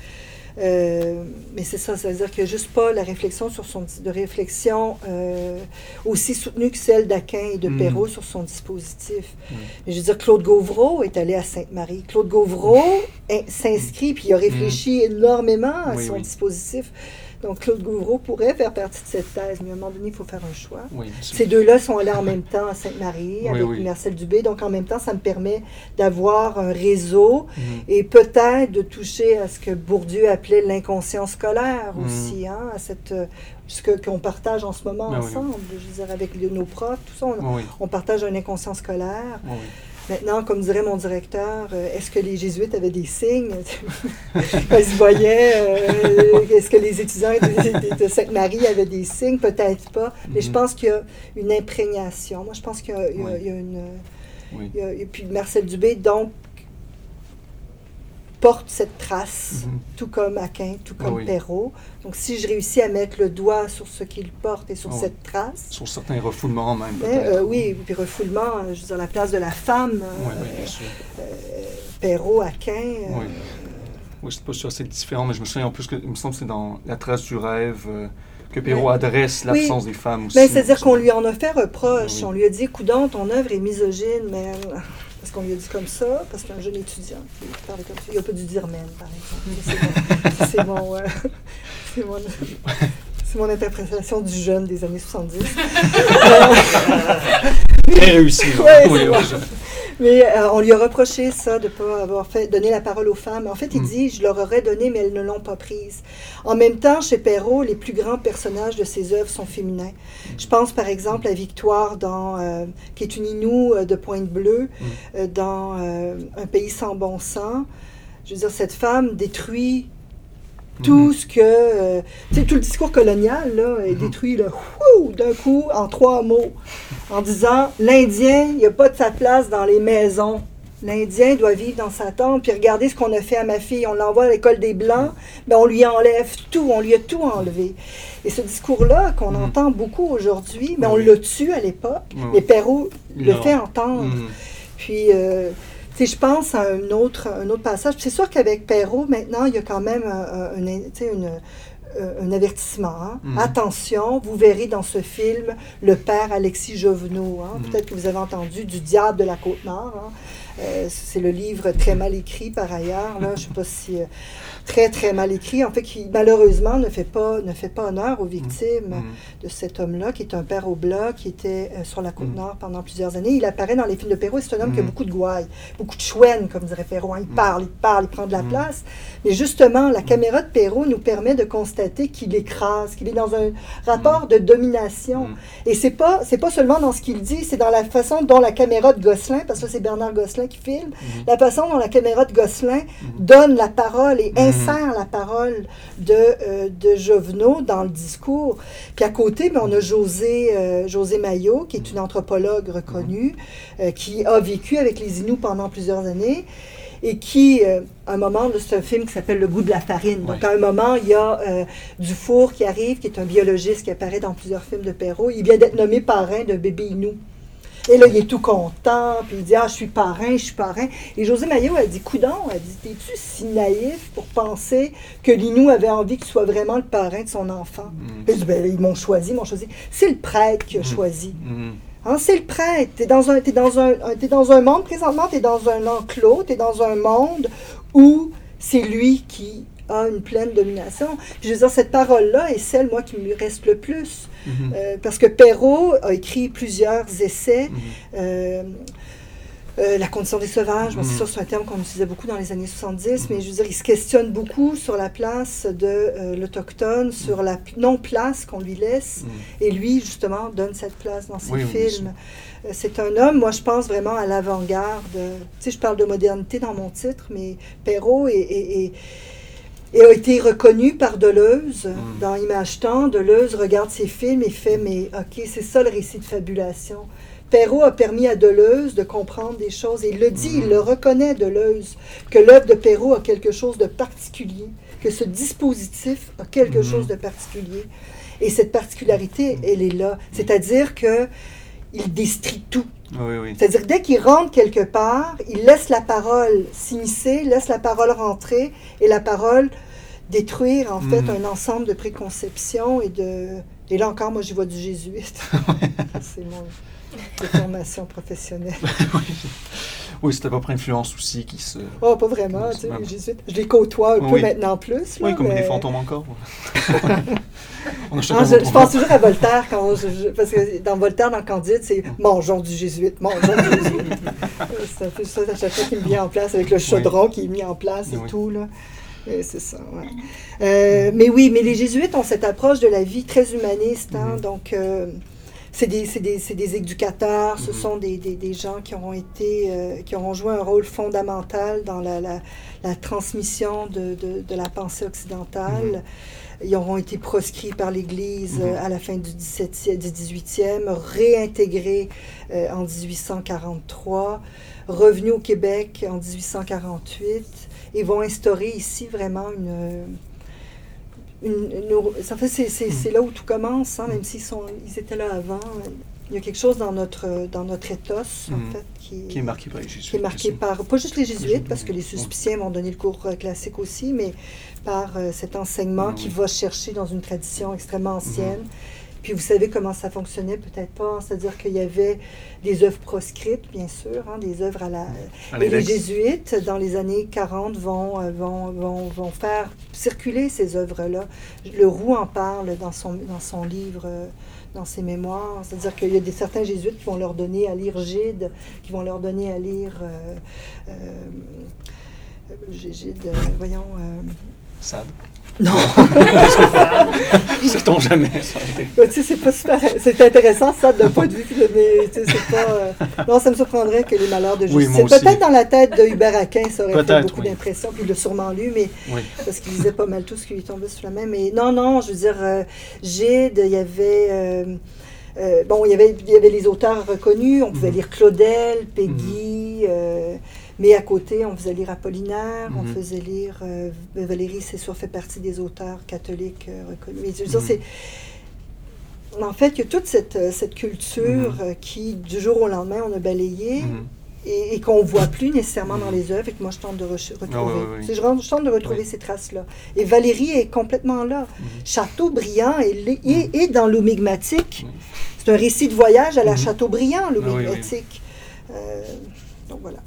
Euh, mais c'est ça, ça veut dire qu'il n'y a juste pas la réflexion sur son de réflexion euh, aussi soutenue que celle d'Aquin et de Mm. Perrault sur son dispositif. Mm. Mais je veux dire, Claude Gauvreau est allé à Sainte-Marie. Claude Gauvreau est- s'inscrit, puis il a réfléchi énormément à Oui, son oui. dispositif. Donc Claude Gauvreau pourrait faire partie de cette thèse, mais à un moment donné, il faut faire un choix. Oui, c'est- Ces deux-là sont allés en même temps à Sainte-Marie Oui, avec oui. Marcel Dubé. Donc, en même temps, ça me permet d'avoir un réseau Mhm. et peut-être de toucher à ce que Bourdieu appelait l'inconscient scolaire Mhm. aussi, hein, à cette, euh, ce que, qu'on partage en ce moment Ah oui. ensemble. Je veux dire, avec les- nos profs, tout ça, on, Oui, oui. on partage un inconscient scolaire. Oui, oui. Maintenant, comme dirait mon directeur, euh, est-ce que les jésuites avaient des signes? Quand ils se voyaient, euh, est-ce que les étudiants de, de- de Sainte-Marie avaient des signes? Peut-être pas. Mais je Mhm. pense qu'il y a une imprégnation. Moi, je pense qu'il y a, il y a- Oui. il y a une... Oui. il y a- et puis Marcel Dubé, donc, porte cette trace, Mhm. tout comme Aquin, tout comme Ah oui. Perrault. Donc, si je réussis à mettre le doigt sur ce qu'il porte et sur Ah oui. cette trace, Sur certains refoulements même, hein, peut-être. euh, oui, puis refoulement, euh, je veux dire, la place de la femme, euh, Oui, oui, bien sûr. euh, Perrault, Aquin. euh, Oui. Oui, c'est pas sûr, c'est différent, mais je me souviens en plus que, il me semble que c'est dans La trace du rêve euh, que Perrault Oui. adresse l'absence des femmes aussi. Ben, c'est-à-dire qu'on lui en a fait reproche. Oui. On lui a dit, coudonc, ton œuvre est misogyne, mais euh, parce qu'on lui a dit comme ça, parce qu'un jeune étudiant qui parlait comme ça, il n'a pas dû dire men, par exemple. Ça, C'est mon, c'est mon, euh, c'est mon, c'est mon interprétation du jeune des années soixante-dix. Très réussi. là. Ouais, Oui, c'est oui, bon. je- Mais euh, on lui a reproché ça, de ne pas avoir fait, donné la parole aux femmes. En fait, il Mm. dit, je leur aurais donné, mais elles ne l'ont pas prise. En même temps, chez Perrault, les plus grands personnages de ses œuvres sont féminins. Je pense par exemple à Victoire, dans, euh, qui est une Inou euh, de Pointe-Bleue, Mm. euh, dans euh, Un pays sans bon sang. Je veux dire, cette femme détruit tout Mhm. ce que... euh, tu sais, tout le discours colonial, là, est Mhm. détruit, là, wouh, d'un coup, en trois mots, en disant, l'Indien, il n'y a pas de sa place dans les maisons. L'Indien doit vivre dans sa tente, puis regardez ce qu'on a fait à ma fille. On l'envoie à l'école des Blancs, mais on lui enlève tout, on lui a tout enlevé. Et ce discours-là, qu'on Mhm. entend beaucoup aujourd'hui, mais on Oui. l'a tué à l'époque, Oui, mais oui. Perrault Il le l'a- fait entendre. Mhm. Puis, euh, tu sais, je pense à un autre, un autre passage. Puis c'est sûr qu'avec Perrault, maintenant, il y a quand même un, un, un- tu sais, une, euh, un avertissement. Hein. Mhm. Attention, vous verrez dans ce film le père Alexis Jovenot. Hein. Mhm. Peut-être que vous avez entendu du Diable de la Côte-Nord. Hein. Euh, c'est le livre très mal écrit par ailleurs. Là. Je ne sais pas si... euh, très, très mal écrit, en fait, qui malheureusement ne fait pas, ne fait pas honneur aux victimes Mhm. de cet homme-là, qui est un père au bloc, qui était euh, sur la Côte-Nord Mm. pendant plusieurs années. Il apparaît dans les films de Perrault, et c'est un homme Mm. qui a beaucoup de gouailles, beaucoup de chouennes, comme dirait Perrault. Hein. Il Mm. parle, il parle, il prend de la Mm. place. Mais justement, la caméra de Perrault nous permet de constater qu'il écrase, qu'il est dans un rapport de domination. Mm. Et c'est pas, c'est pas seulement dans ce qu'il dit, c'est dans la façon dont la caméra de Gosselin, parce que c'est Bernard Gosselin qui filme, Mhm. la façon dont la caméra de Gosselin Mhm. donne la parole et Mhm. insère la parole de, euh, de Jovenot dans le discours. Puis à côté, ben, on a José, euh, José Maillot, qui est une anthropologue reconnue, euh, qui a vécu avec les Inuits pendant plusieurs années et qui, euh, à un moment, c'est un film qui s'appelle Le goût de la farine. Donc, Ouais. à un moment, il y a euh, Dufour qui arrive, qui est un biologiste qui apparaît dans plusieurs films de Perrault. Il vient d'être nommé parrain d'un bébé Inou. Et là, il est tout content, puis il dit « Ah, je suis parrain, je suis parrain. » Et José Maillot, elle dit « Coudon, elle dit, t'es-tu si naïf pour penser que l'Inou avait envie que tu sois vraiment le parrain de son enfant? Mhm. Elle dit « Ben, ils m'ont choisi, ils m'ont choisi. » C'est le prêtre qui a Mhm. choisi. Mhm. Hein, c'est le prêtre. Tu es dans, un, t'es dans, un, un- t'es dans un monde, présentement, tu es dans un enclos, tu es dans un monde où c'est lui qui a une pleine domination. Puis je veux dire, cette parole-là est celle, moi, qui me reste le plus. Mhm. Euh, parce que Perrault a écrit plusieurs essais. Mhm. Euh, euh, la condition des sauvages, bon, c'est Mhm. sûr, c'est un terme qu'on utilisait beaucoup dans les années soixante-dix, Mhm. mais je veux dire, il se questionne beaucoup sur la place de euh, l'Autochtone, sur la p- non-place qu'on lui laisse. Mhm. Et lui, justement, donne cette place dans ses Oui, oui, bien films. Euh, C'est un homme, moi, je pense vraiment à l'avant-garde. Tu sais, je parle de modernité dans mon titre, mais Perrault est, est- est- et a été reconnu par Deleuze Mm. dans Image-Temps. Deleuze regarde ses films et fait « Mais OK, c'est ça le récit de fabulation. » Perrault a permis à Deleuze de comprendre des choses. Et il le dit, Mm. il le reconnaît, Deleuze, que l'œuvre de Perrault a quelque chose de particulier, que ce dispositif a quelque Mm. chose de particulier. Et cette particularité, elle est là. C'est-à-dire que il distrie tout. Oui, oui. C'est-à-dire, dès qu'il rentre quelque part, il laisse la parole s'immiscer, laisse la parole rentrer, et la parole détruire, en fait, Mm. un ensemble de préconceptions et de... Et là encore, moi, j'y vois du jésuite. C'est mon de formation professionnelle. Oui, c'était votre influence aussi qui se... Oh, pas vraiment, Oui, tu sais, même. les jésuites. Je les côtoie un Oui. peu maintenant plus. Là, Oui, comme mais... les fantômes encore. On achète Non, un je, autre je pense toujours à Voltaire, quand je, je- parce que dans Voltaire, dans Candide, c'est « mangeons du jésuite, mangeons du jésuite ». C'est un peu ça à chaque fois qui est mis en place, avec le chaudron qui est mis en place et Oui. tout, là. Et c'est ça, ouais. Euh, mais oui, mais les jésuites ont cette approche de la vie très humaniste, hein, Mhm. donc... euh, c'est des, c'est des, c'est des éducateurs, ce Mhm. sont des, des, des gens qui auront été, euh, qui auront joué un rôle fondamental dans la, la, la transmission de, de, de la pensée occidentale. Mhm. Ils auront été proscrits par l'Église Mhm. euh, à la fin du dix-septième, du dix-huitième, réintégrés euh, en dix-huit cent quarante-trois, revenus au Québec en dix-huit cent quarante-huit et vont instaurer ici vraiment une... Une, une, ça fait, c'est, c'est, Mm. c'est là où tout commence, hein, même s'ils sont, ils étaient là avant. Il y a quelque chose dans notre, dans notre ethos, Mm. en fait, qui, Qui est marqué par les jésuites. qui est marqué bien sûr. par, pas juste les jésuites, jésuites, parce que les oui. suspiciens m'ont donné le cours euh, classique aussi, mais par euh, cet enseignement Mm, qui oui. va chercher dans une tradition extrêmement ancienne. Mm-hmm. Puis vous savez comment ça fonctionnait, peut-être pas, hein, c'est-à-dire qu'il y avait des œuvres proscrites, bien sûr, hein, des œuvres à la... À Et les l'index. jésuites, dans les années quarante, vont, euh, vont, vont, vont faire circuler ces œuvres-là. Le Roux en parle dans son, dans son livre, euh, dans ses mémoires. C'est-à-dire qu'il y a des, certains jésuites qui vont leur donner à lire Gide, qui vont leur donner à lire... Euh, euh, Gide, euh, voyons... Euh, Sade. non! Sait-on jamais. Ça a été- Ben, tu sais, c'est pas super... C'est intéressant, ça, d'un point de vue... Mais, tu sais, c'est pas... euh, Non, ça me surprendrait que les malheurs de Oui, justice... moi aussi. Peut-être dans la tête de Hubert Aquin, ça aurait fait Peut-être, beaucoup oui. d'impression, puis il l'a sûrement lu, mais... Oui. Parce qu'il lisait pas mal tout ce qui lui tombait sous la main. Mais non, non, je veux dire, euh, Gide, il y avait... euh, euh, bon, il y avait, il y avait les auteurs reconnus. On pouvait Mhm. lire Claudel, Peggy... euh, mais à côté, on faisait lire Apollinaire, on Mhm. faisait faisait lire... Euh, Valérie Cessour fait partie des auteurs catholiques euh, reconnus. Mais je veux dire, Mhm. c'est... En fait, il y a toute cette, euh, cette culture Mhm. euh, qui, du jour au lendemain, on a balayé Mhm. et, et qu'on ne voit plus nécessairement dans Mhm. les œuvres et que moi, je tente de re- retrouver. Ah, oui, oui, oui. C'est- Je, je tente de retrouver Oui. ces traces-là. Et Valérie est complètement là. Mhm. Chateaubriand est, li- est- est dans l'Oumigmatique. Oui. C'est un récit de voyage à la Mhm. Chateaubriand, oui, oui. l'Oumigmatique. Euh, donc voilà.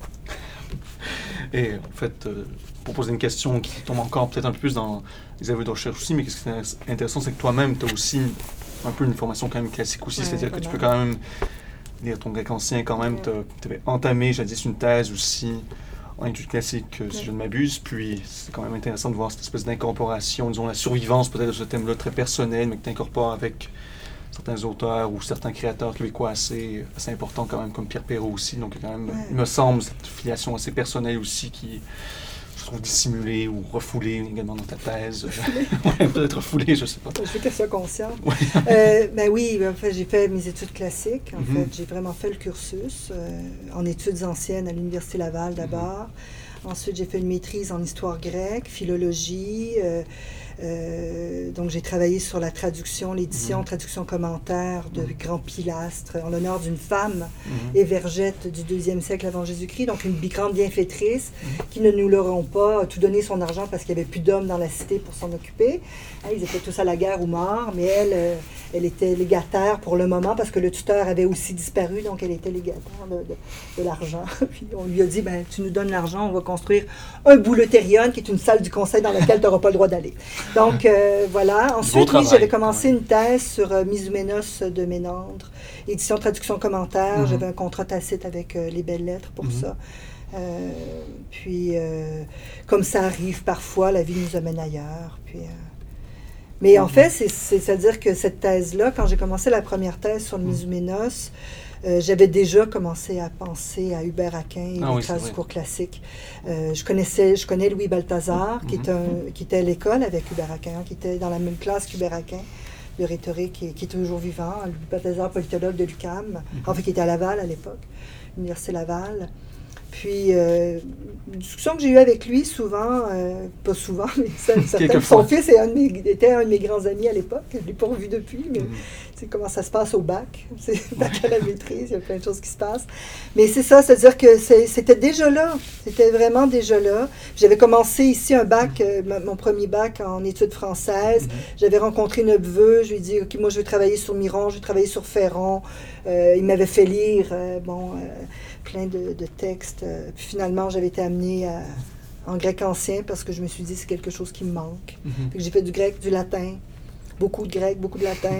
Et en fait, euh, pour poser une question qui tombe encore peut-être un peu plus dans les œuvres de recherche aussi, mais ce qui est intéressant, c'est que toi-même, tu as aussi un peu une formation quand même classique aussi, Ouais, c'est-à-dire que pas tu mal. peux quand même lire ton grec ancien quand même, tu avais entamé jadis une thèse aussi en études classiques, euh, si Ouais. je ne m'abuse, puis c'est quand même intéressant de voir cette espèce d'incorporation, disons la survivance peut-être de ce thème-là très personnel, mais que tu incorpores avec certains auteurs ou certains créateurs québécois assez, assez importants quand même, comme Pierre Perrault aussi. Donc, quand même, Ouais. il me semble, cette filiation assez personnelle aussi qui, je trouve, dissimulée ou refoulée également dans ta thèse. Ouais, peut-être refoulée, je sais pas. Je veux qu'elle soit consciente. Ouais. Euh, ben oui, en fait, j'ai fait mes études classiques. En Mhm. fait, j'ai vraiment fait le cursus euh, en études anciennes à l'Université Laval d'abord. Ensuite, j'ai fait une maîtrise en histoire grecque, philologie. euh, euh, donc, j'ai travaillé sur la traduction, l'édition, Mhm. traduction commentaire de Mhm. grands pilastres en l'honneur d'une femme, Mhm. Évergette du deuxième siècle avant Jésus-Christ, donc une bi- grande bienfaitrice Mhm. qui ne nous l'auront pas tout donné son argent parce qu'il n'y avait plus d'hommes dans la cité pour s'en occuper. Hein, ils étaient tous à la guerre ou morts, mais elle, euh, elle était légataire pour le moment parce que le tuteur avait aussi disparu, donc elle était légataire de, de- de l'argent. Puis on lui a dit, ben, tu nous donnes l'argent, on va construire un bouleterion, qui est une salle du conseil dans laquelle tu n'auras pas le droit d'aller. Donc euh, voilà. Ensuite, oui, travail, j'avais commencé ouais. une thèse sur euh, Misouménos de Ménandre, édition, traduction, commentaire. Mhm. J'avais un contrat tacite avec euh, les Belles Lettres pour Mhm. ça. Euh, puis, euh, comme ça arrive parfois, la vie nous amène ailleurs. Puis, euh, mais en Mhm. fait, c'est, c'est, c'est-à-dire que cette thèse-là, quand j'ai commencé la première thèse sur le Mhm. Misouménos, euh, j'avais déjà commencé à penser à Hubert Aquin et Ah les oui, c'est traces vrai. du cours classique. Euh, je connaissais, je connais Louis Balthazar, qui, Mhm. est un, qui était à l'école avec Hubert Aquin, qui était dans la même classe qu'Hubert Aquin de rhétorique, et qui est toujours vivant. Louis Balthazar, politologue de l'U Q A M, Mhm. en fait, qui était à Laval à l'époque, l'Université Laval. Puis, euh, une discussion que j'ai eue avec lui, souvent, euh, pas souvent, mais ça, certain, Quelquefois. son fils est un de mes- était un de mes grands amis à l'époque. Je ne l'ai pas revu depuis, mais Mhm. sais, comment ça se passe au bac. C'est bac à la maîtrise, il y a plein de choses qui se passent. Mais c'est ça, c'est-à-dire que c'est, c'était déjà là. C'était vraiment déjà là. J'avais commencé ici un bac, euh, mon premier bac en études françaises. Mm-hmm. J'avais rencontré Neveu. Je lui ai dit, OK, moi, je veux travailler sur Miron, je veux travailler sur Ferron. Euh, il m'avait fait lire, euh, bon, euh, plein de, de textes. Euh, puis finalement, j'avais été amenée à, en grec ancien parce que je me suis dit, c'est quelque chose qui me manque. Mm-hmm. Puis j'ai fait du grec, du latin. Beaucoup de grec, beaucoup de latin.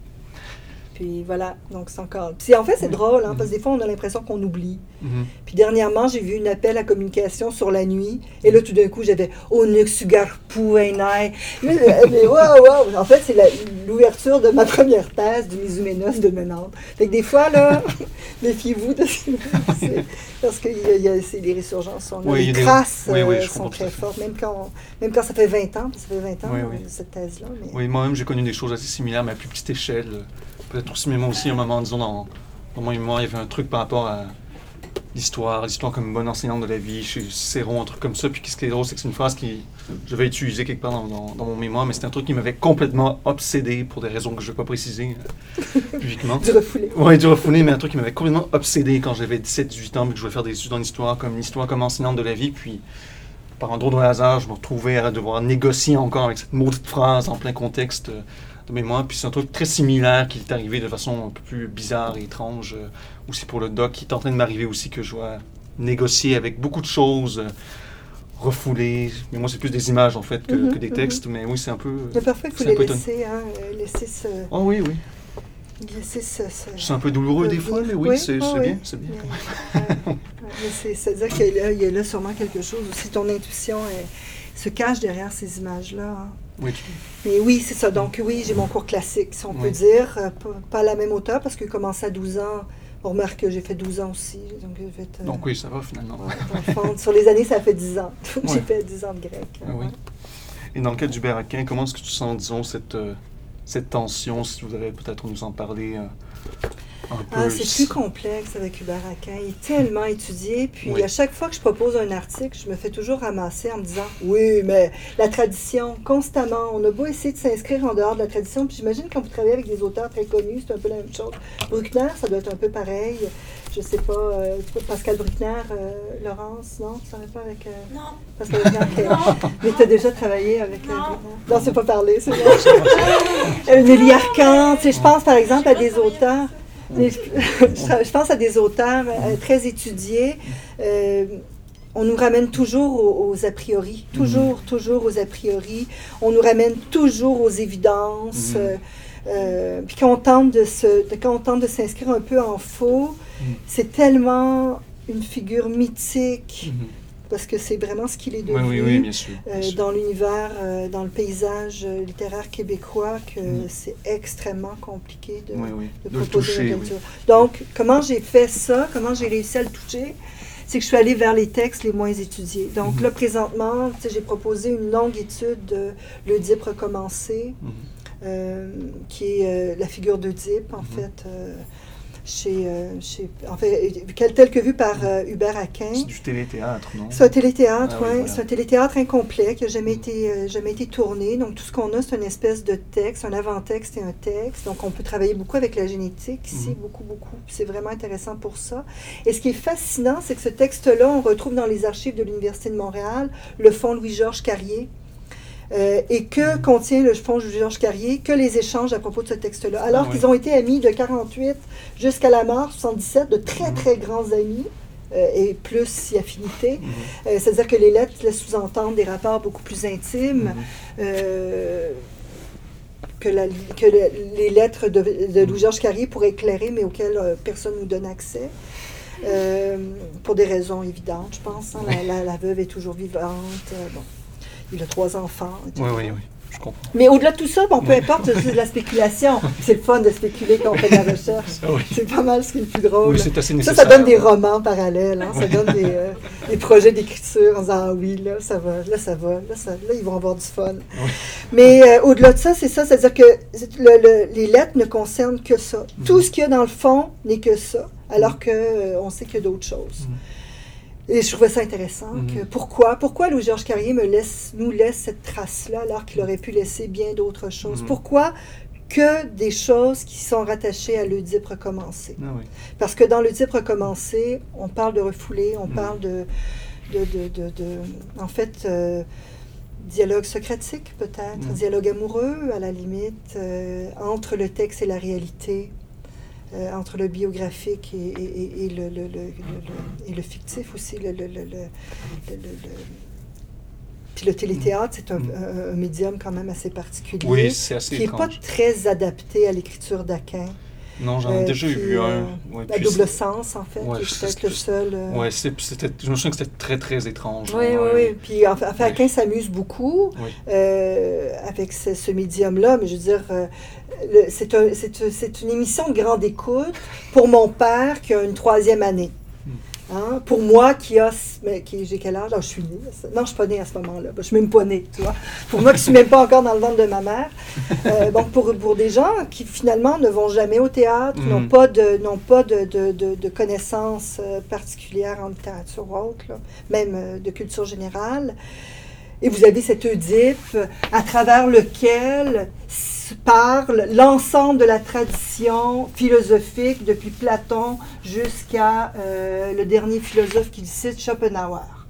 Puis voilà, donc c'est encore... Puis en fait, c'est drôle, hein, mm-hmm. parce que des fois, on a l'impression qu'on oublie. Mm-hmm. Puis dernièrement, j'ai vu un appel à communication sur la nuit. Et là, tout d'un coup, j'avais « Oh, Nuxugar Pouenai ». Mais waouh, waouh! En fait, c'est la, l'ouverture de ma première thèse du Mizuménos de Menante. Fait que des fois, là, méfiez-vous de c'est, parce que y a, y a, c'est, les résurgences sont là. Oui, les traces des... oui, oui, euh, sont très fortes, même quand, même quand ça fait vingt ans. Ça fait vingt ans, oui, oui. cette thèse-là. Mais... Oui, moi-même, j'ai connu des choses assez similaires, mais à plus petite échelle. Peut-être aussi, mais moi aussi, à un moment, disons, dans, dans mon mémoire, il y avait un truc par rapport à l'histoire, l'histoire comme bonne enseignante de la vie, chez Cicéron, un truc comme ça. Puis ce qui est drôle, c'est que c'est une phrase que je vais utiliser quelque part dans, dans, dans mon mémoire, mais c'est un truc qui m'avait complètement obsédé pour des raisons que je ne vais pas préciser euh, publiquement. Du refoulé. Oui, du refoulé, mais un truc qui m'avait complètement obsédé quand j'avais dix-sept dix-huit ans, puis que je voulais faire des études en histoire, comme l'histoire comme enseignante de la vie. Puis, par un drôle de hasard, je me retrouvais à devoir négocier encore avec cette maudite phrase en plein contexte euh, de mémoire. Puis c'est un truc très similaire qui est arrivé de façon un peu plus bizarre et étrange. Euh, aussi pour le doc, qui est en train de m'arriver aussi, que je dois négocier avec beaucoup de choses euh, refoulées. Mais moi, c'est plus des images, en fait, que, mm-hmm, que des textes. Mm-hmm. Mais oui, c'est un peu... Mais parfois, il faut les laisser, hein, laisser ce... Oh oui, oui. Laisser ce... ce... C'est un peu douloureux des fois, mais oui, oui c'est, oh, c'est oui. bien, c'est bien. Mais, euh, mais c'est, c'est-à-dire qu'il y a, là, il y a là sûrement quelque chose aussi. Ton intuition elle, se cache derrière ces images-là. Hein. Oui. Mais oui, c'est ça. Donc oui, j'ai mon cours classique, si on oui. peut dire. Euh, pas, pas à la même hauteur, parce qu'il commençait à douze ans. On remarque que j'ai fait douze ans aussi. Donc, j'ai fait, euh, donc oui, ça va finalement. Ouais, dans le fond, sur les années, ça fait dix ans. Donc, ouais. J'ai fait dix ans de grec. Ah, oui. Et dans le cas d'Hubert Aquin, comment est-ce que tu sens, disons, cette, euh, cette tension, si vous avez peut-être nous en parler euh, un peu? Ah, c'est plus complexe avec Hubert Aquin. Il est tellement étudié. Puis oui. à chaque fois que je propose un article, je me fais toujours ramasser en me disant « Oui, mais la tradition, constamment, on a beau essayer de s'inscrire en dehors de la tradition. » Puis j'imagine quand vous travaillez avec des auteurs très connus, c'est un peu la même chose. Bruckner, ça doit être un peu pareil. Je sais pas, euh, Pascal Bruckner, euh, Laurence, non? Tu ne savais pas avec... Euh, non. Pascal Bruckner. Non. Mais tu as déjà travaillé avec... Non. Euh, non, c'est pas parler, c'est vrai. euh, Nelly Arcan, tu sais, je pense par exemple à des auteurs... Je pense à des auteurs euh, très étudiés. Euh, on nous ramène toujours aux, aux a priori, toujours, mmh. toujours aux a priori. On nous ramène toujours aux évidences. Mmh. Euh, euh, puis quand on tente de se, de, quand on tente de s'inscrire un peu en faux, mmh. c'est tellement une figure mythique. Mmh. Parce que c'est vraiment ce qu'il est devenu oui, oui, oui, bien sûr, bien euh, sûr. dans l'univers, euh, dans le paysage euh, littéraire québécois, que mmh. c'est extrêmement compliqué de, oui, oui. de de proposer toucher, une culture. Oui. Donc, comment j'ai fait ça, comment j'ai réussi à le toucher, c'est que je suis allée vers les textes les moins étudiés. Donc mmh. là, présentement, j'ai proposé une longue étude de l'Oedipe recommencé, mmh. euh, qui est euh, la figure d'Oedipe, en mmh. fait... Euh, Chez, euh, chez, en fait, tel que vu par euh, Hubert Aquin. C'est du téléthéâtre, non? C'est un téléthéâtre, ah, oui. Voilà. C'est un téléthéâtre incomplet qui n'a jamais, mmh. été, euh, jamais été tourné. Donc, tout ce qu'on a, c'est une espèce de texte, un avant-texte et un texte. Donc, on peut travailler beaucoup avec la génétique ici, mmh. beaucoup, beaucoup. Puis c'est vraiment intéressant pour ça. Et ce qui est fascinant, c'est que ce texte-là, on retrouve dans les archives de l'Université de Montréal, le fonds Louis-Georges Carrier. Euh, et que contient le fonds Louis-Georges Carrier, que les échanges à propos de ce texte-là. Alors ah, qu'ils oui. ont été amis de quarante-huit jusqu'à la mort, soixante-dix-sept, de très, très grands amis, euh, et plus si affinité. Mm-hmm. Euh, c'est-à-dire que les lettres laissent sous-entendre des rapports beaucoup plus intimes, mm-hmm. euh, que, la, que le, les lettres de, de Louis-Georges Carrier pourraient éclairer, mais auxquelles euh, personne ne nous donne accès. Euh, pour des raisons évidentes, je pense. Hein, la, la, la veuve est toujours vivante. Euh, bon. Il a trois enfants. Oui, oui, oui, je comprends. Mais au-delà de tout ça, bon, peu importe, c'est de la spéculation. C'est le fun de spéculer quand on fait de la recherche. Oui. C'est pas mal ce qui est le plus drôle. Oui, c'est assez nécessaire. Ça, ça donne des romans parallèles. Hein? Ça donne des, euh, des projets d'écriture en disant « Ah oui, là, ça va, là, ça va, là, ça, là ils vont avoir du fun. Oui. » Mais euh, au-delà de ça, c'est ça, c'est-à-dire que le, le, les lettres ne concernent que ça. Mm-hmm. Tout ce qu'il y a dans le fond n'est que ça, alors qu'on euh, sait qu'il y a d'autres choses. Mm-hmm. Et je trouvais ça intéressant. Mm-hmm. Que pourquoi, pourquoi Louis-Georges Carrier me laisse, nous laisse cette trace-là alors qu'il aurait pu laisser bien d'autres choses? Mm-hmm. Pourquoi que des choses qui sont rattachées à l'Oedipe recommencé. Ah oui. Parce que dans l'Oedipe recommencé, on parle de refoulé, on Mm. parle de, de, de, de, de- en fait, euh, dialogue socratique peut-être, Mm. dialogue amoureux à la limite, euh, entre le texte et la réalité, euh, entre le biographique et, et, et- et le, le, le, le- le- et le fictif aussi. Le, le, le, le, le- le- le- Puis le téléthéâtre, c'est un, Mm. un- un médium quand même assez particulier, Oui, c'est assez qui n'est pas étrange. très adapté à l'écriture d'Aquin. Non, j'en ai Euh, déjà puis, vu euh, un. Ouais, à puis double c'est- sens, en fait, Ouais, qui est c'est- peut-être c'est- le seul. euh, Ouais, c'est- c'était, je me souviens que c'était très, très étrange. Oui, Ouais, oui, oui. Puis en fait, en fait, Ouais. Aquin s'amuse beaucoup Oui. euh, avec ce, ce médium-là, mais je veux dire, euh, le- c'est, un- c'est, c'est une émission de grande écoute pour mon père qui a une troisième année. Hein? Pour moi qui a, mais qui, j'ai quel âge? Ah, je suis née. ça- Non, je ne suis pas née à ce moment-là. Je ne suis même pas née, tu vois. Pour moi qui ne suis même pas encore dans le ventre de ma mère. Euh, donc, pour, pour des gens qui finalement ne vont jamais au théâtre, Mhm. n'ont pas de, n'ont pas de, de, de, de connaissances euh, particulières en littérature ou autre, là, même euh, de culture générale. Et vous avez cet Oedipe à travers lequel s- parle l'ensemble de la tradition philosophique depuis Platon jusqu'à euh, le dernier philosophe qu'il cite, Schopenhauer.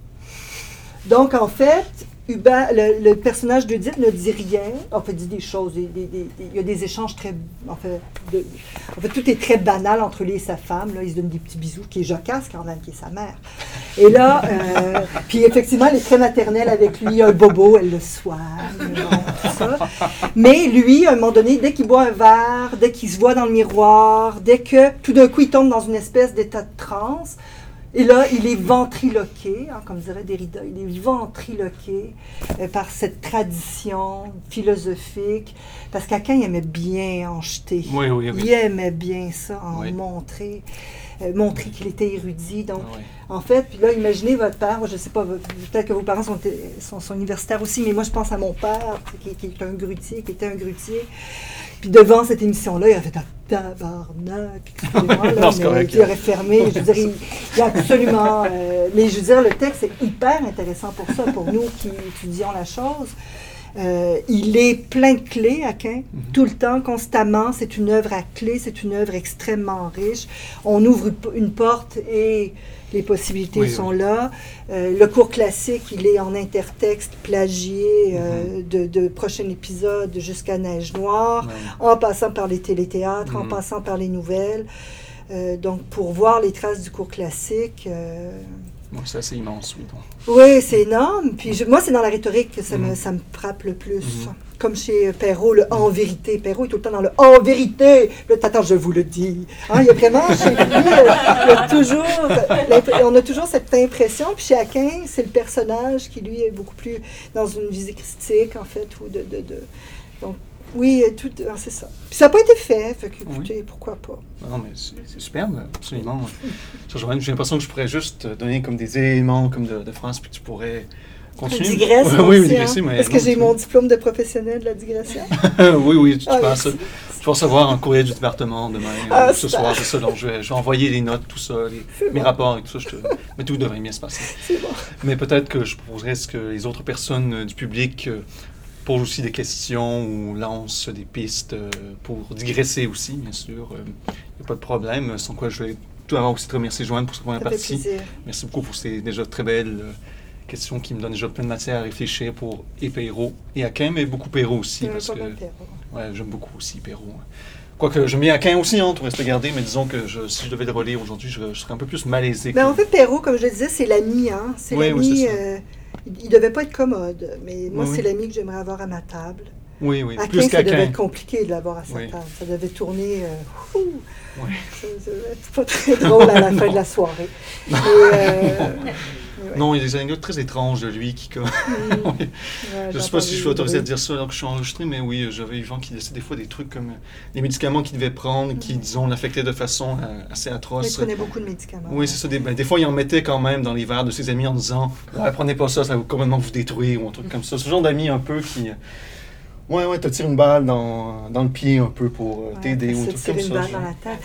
Donc, en fait, Hubert, le, le personnage d'Oedipe ne dit rien. En fait, il dit des choses. des- des- des- des- il y a des échanges très... En fait, de- en fait, tout est très banal entre lui et sa femme. Là, il se donne des petits bisous, qui est Jocasse quand même, qui est sa mère. Et là, euh, puis effectivement, elle est très maternelle avec lui. Un bobo, elle le soigne, bon, tout ça. Mais lui, à un moment donné, dès qu'il boit un verre, dès qu'il se voit dans le miroir, dès que tout d'un coup, il tombe dans une espèce d'état de transe, et là, il est ventriloqué, hein, comme dirait Derrida, il est ventriloqué euh, par cette tradition philosophique, parce qu'Aquin il aimait bien en jeter. Oui, oui, oui. Il aimait bien ça, en Oui. montrer, euh, montrer qu'il était érudit. Donc, Ah ouais. en fait, puis là, imaginez votre père, je ne sais pas, votre- peut-être que vos parents sont, sont, sont universitaires aussi, mais moi, je pense à mon père, qui, qui est un grutier, qui était un grutier. Puis devant cette émission-là, il a fait un tabarnak, excusez-moi, là, Non, c'est mais correct. qui aurait fermé. Je veux dire, il, il y a absolument... euh, mais je veux dire, le texte est hyper intéressant pour ça, pour nous qui étudions la chose. Euh, il est plein de clés, Aquin, Mhm. tout le temps, constamment. C'est une œuvre à clés, c'est une œuvre extrêmement riche. On ouvre une porte et les possibilités Oui, sont oui. là. Euh, le cours classique, il est en intertexte plagié euh, de, de prochain épisode jusqu'à Neige Noire, Ouais. en passant par les téléthéâtres, en Mhm. passant par les nouvelles. Euh, donc, pour voir les traces du cours classique... euh, Ouais, c'est assez immense, oui. donc. oui, c'est énorme. Puis je- moi, c'est dans la rhétorique que ça, me, Mhm. ça me frappe le plus. Mhm. Comme chez Perrault, le en vérité. Perrault est tout le temps dans le en vérité. Le attends, je vous le dis. Hein, il y a vraiment chez lui, euh, il y a toujours, l'imp- on a toujours cette impression. Puis chez Aquin, c'est le personnage qui, lui, est beaucoup plus dans une visée christique, en fait. Ou de, de, de- donc, oui, tout, ah, c'est ça. Puis ça n'a pas été fait. Fait que, écoutez, pourquoi pas. Non, mais c'est, c'est superbe, absolument. Sur Joanne, j'ai l'impression que je pourrais juste donner comme des éléments comme de, de phrases, puis tu pourrais Je continuer. digresse Ouais, oui, oui, aussi, digresser, hein, mais parce que non, j'ai tu- mon diplôme de professionnel de la digression. oui, oui, tu, tu Ah, vas merci. ça. Tu vas recevoir un courrier du département demain, Ah, euh, ce super. soir, c'est ça. Donc, je vais, je vais envoyer les notes, tout ça, les- C'est mes bon. rapports et tout ça. Je te... Mais tout devrait bien se passer. C'est bon. Mais peut-être que je proposerais ce que les autres personnes euh, du public euh, posent aussi des questions ou lancent des pistes euh, pour digresser aussi, bien sûr. Il n'y a pas de problème. Sans quoi, je vais tout d'abord aussi te remercier, Joanne, pour cette première Ça fait partie. plaisir. Merci beaucoup pour ces déjà très belles euh, questions qui me donnent déjà plein de matière à réfléchir pour et Perrault et Aquin, mais beaucoup Perrault aussi. C'est Parce pas que, mal, Perrault. ouais, j'aime beaucoup aussi Perrault. Quoique j'aime bien Aquin aussi, hein, tout reste gardé, mais disons que je, si je devais le relire aujourd'hui, je, je serais un peu plus malaisé. Mais que- en fait, Perrault, comme je le disais, c'est l'ami. Hein? C'est Oui, oui, l'ami. c'est ça. euh, il ne devait pas être commode, mais moi, Oui, c'est oui. l'ami que j'aimerais avoir à ma table. Oui, oui, Aquin, plus ça devait qu'Aquin. être compliqué de l'avoir à sa Oui. table. Ça devait tourner. euh, ouh, Oui. ça, ça devait être pas très drôle à la fin de la soirée. Mais, euh, ouais. Non, il y a des anecdotes très étranges de lui qui... Comme... Mm. Oui. Ouais, Je ne sais j'ai pas si je suis entendu autorisé à le dire ça alors que je suis enregistré, mais oui, j'avais eu vent qu'il laissait des fois des trucs comme euh, les médicaments qu'il devait prendre, qui, disons, l'affectaient de façon euh, assez bruit. Mais il atroce. prenait beaucoup de médicaments. Oui, c'est ça. Des, ben, des fois, il en mettait quand même dans les verres de ses amis en disant ah, prenez pas ça, ça va complètement vous détruire ou un truc comme ça. Ce genre d'amis un peu qui. euh, Ouais, ouais, te tire une balle dans, dans le pied un peu pour euh, Ouais, t'aider ou un se truc tirer comme une ça. balle je- dans la tête.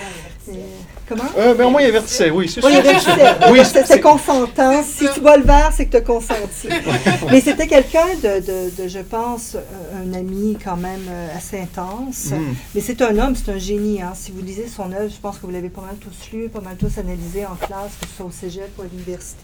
Mais, comment? Euh, ben, au moins, il avertissait, oui, c'est Oui, il sûr. avertissait. Oui, Oui, c'est- c'est consentant. Si tu bois le verre, c'est que tu as consenti. Mais c'était quelqu'un de, de, de, je pense, euh, un ami quand même euh, assez intense. Mm. Mais c'est un homme, c'est un génie. Hein. Si vous lisez son œuvre, je pense que vous l'avez pas mal tous lu, pas mal tous analysé en classe, que ce soit au cégep ou à l'université.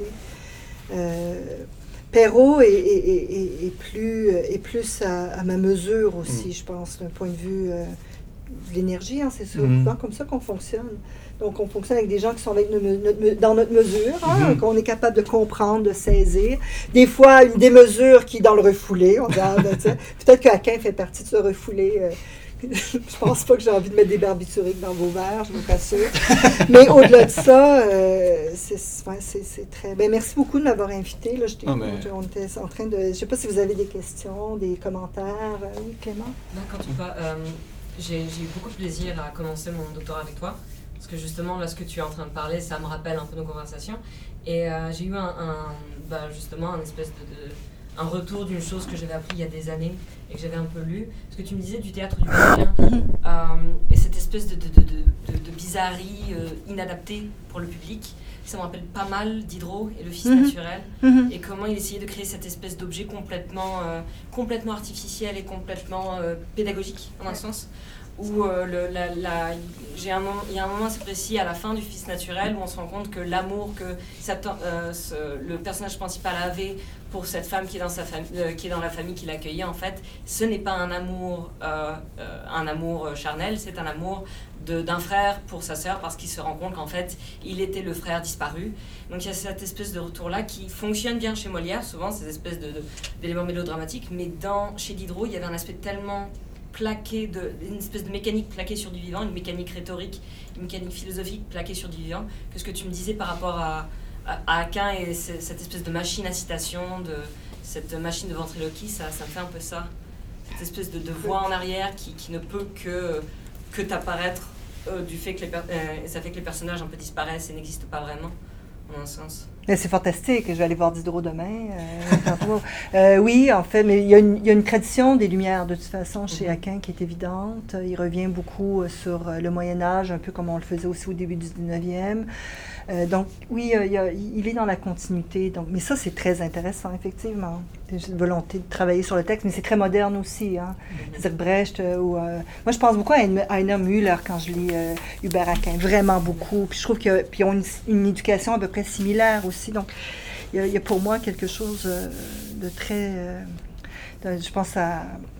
Euh, Perrault est, est, est, est plus, est plus à, à ma mesure aussi, Mm. je pense, d'un point de vue euh, de l'énergie. Hein, c'est souvent Mm. comme ça qu'on fonctionne. Donc, on fonctionne avec des gens qui sont avec notre, notre, dans notre mesure, hein, Mm. qu'on est capable de comprendre, de saisir. Des fois, une démesure qui est dans le refoulé. On dit, ah, ben, peut-être que Aquin fait partie de ce refoulé. Euh, je pense pas que j'ai envie de mettre des barbituriques dans vos verres, je vous rassure. Mais au-delà de ça, euh, c'est, ouais, c'est, c'est très... Ben, merci beaucoup de m'avoir invité. Là, j'étais, Ah, mais... On était en train de... Je sais pas si vous avez des questions, des commentaires. Euh, oui, Clément? Non, quand tu vas... Euh, j'ai, j'ai eu beaucoup de plaisir à commencer mon doctorat avec toi. Parce que justement, là, ce que tu es en train de parler, ça me rappelle un peu nos conversations. Et euh, j'ai eu un, un, bah, justement un espèce de, de... un retour d'une chose que j'avais appris il y a des années et que j'avais un peu lu. Parce que tu me disais du théâtre du quotidien euh, et cette espèce de, de, de, de, de, de bizarrerie euh, inadaptée pour le public. Ça me rappelle pas mal Diderot et le fils Mm-hmm. naturel Mm-hmm. et comment il essayait de créer cette espèce d'objet complètement, euh, complètement artificiel et complètement euh, pédagogique, en un sens. Où euh, le, la, la, j'ai un moment, il y a un moment assez précis à la fin du Fils naturel où on se rend compte que l'amour que euh, ce, le personnage principal avait pour cette femme qui est dans, sa fam- euh, qui est dans la famille qui l'accueillait, en fait, ce n'est pas un amour, euh, euh, un amour charnel, c'est un amour de, d'un frère pour sa sœur parce qu'il se rend compte qu'en fait, il était le frère disparu. Donc il y a cette espèce de retour-là qui fonctionne bien chez Molière, souvent, ces espèces de, de, d'éléments mélodramatiques, mais dans, chez Diderot, il y avait un aspect tellement... plaqué de, une espèce de mécanique plaquée sur du vivant, une mécanique rhétorique, une mécanique philosophique plaquée sur du vivant, que ce que tu me disais par rapport à, à, à Aquin et cette espèce de machine à citation, de, cette machine de ventriloquie, ça, ça me fait un peu ça. Cette espèce de, de voix en arrière qui, qui ne peut que, que t'apparaître euh, du fait que les per- euh, et ça fait que les personnages un peu disparaissent et n'existent pas vraiment, en un sens. Mais c'est fantastique. Je vais aller voir Diderot demain. Euh, tantôt. Euh, oui, en fait, mais il y, a une, il y a une tradition des Lumières, de toute façon, chez Aquin qui est évidente. Il revient beaucoup sur le Moyen-Âge, un peu comme on le faisait aussi au début du dix-neuvième. Euh, donc, oui, il, y a, il est dans la continuité. Donc, mais ça, c'est très intéressant, effectivement. J'ai une volonté de travailler sur le texte, mais c'est très moderne aussi. Hein. Mm-hmm. C'est-à-dire Brecht, euh, ou, euh, moi, je pense beaucoup à Heiner Müller quand je lis euh, Hubert Aquin, vraiment beaucoup. Puis je trouve qu'ils ont une, une éducation à peu près similaire aussi. Donc, il y a, il y a pour moi quelque chose euh, de très... Euh, de, je pense à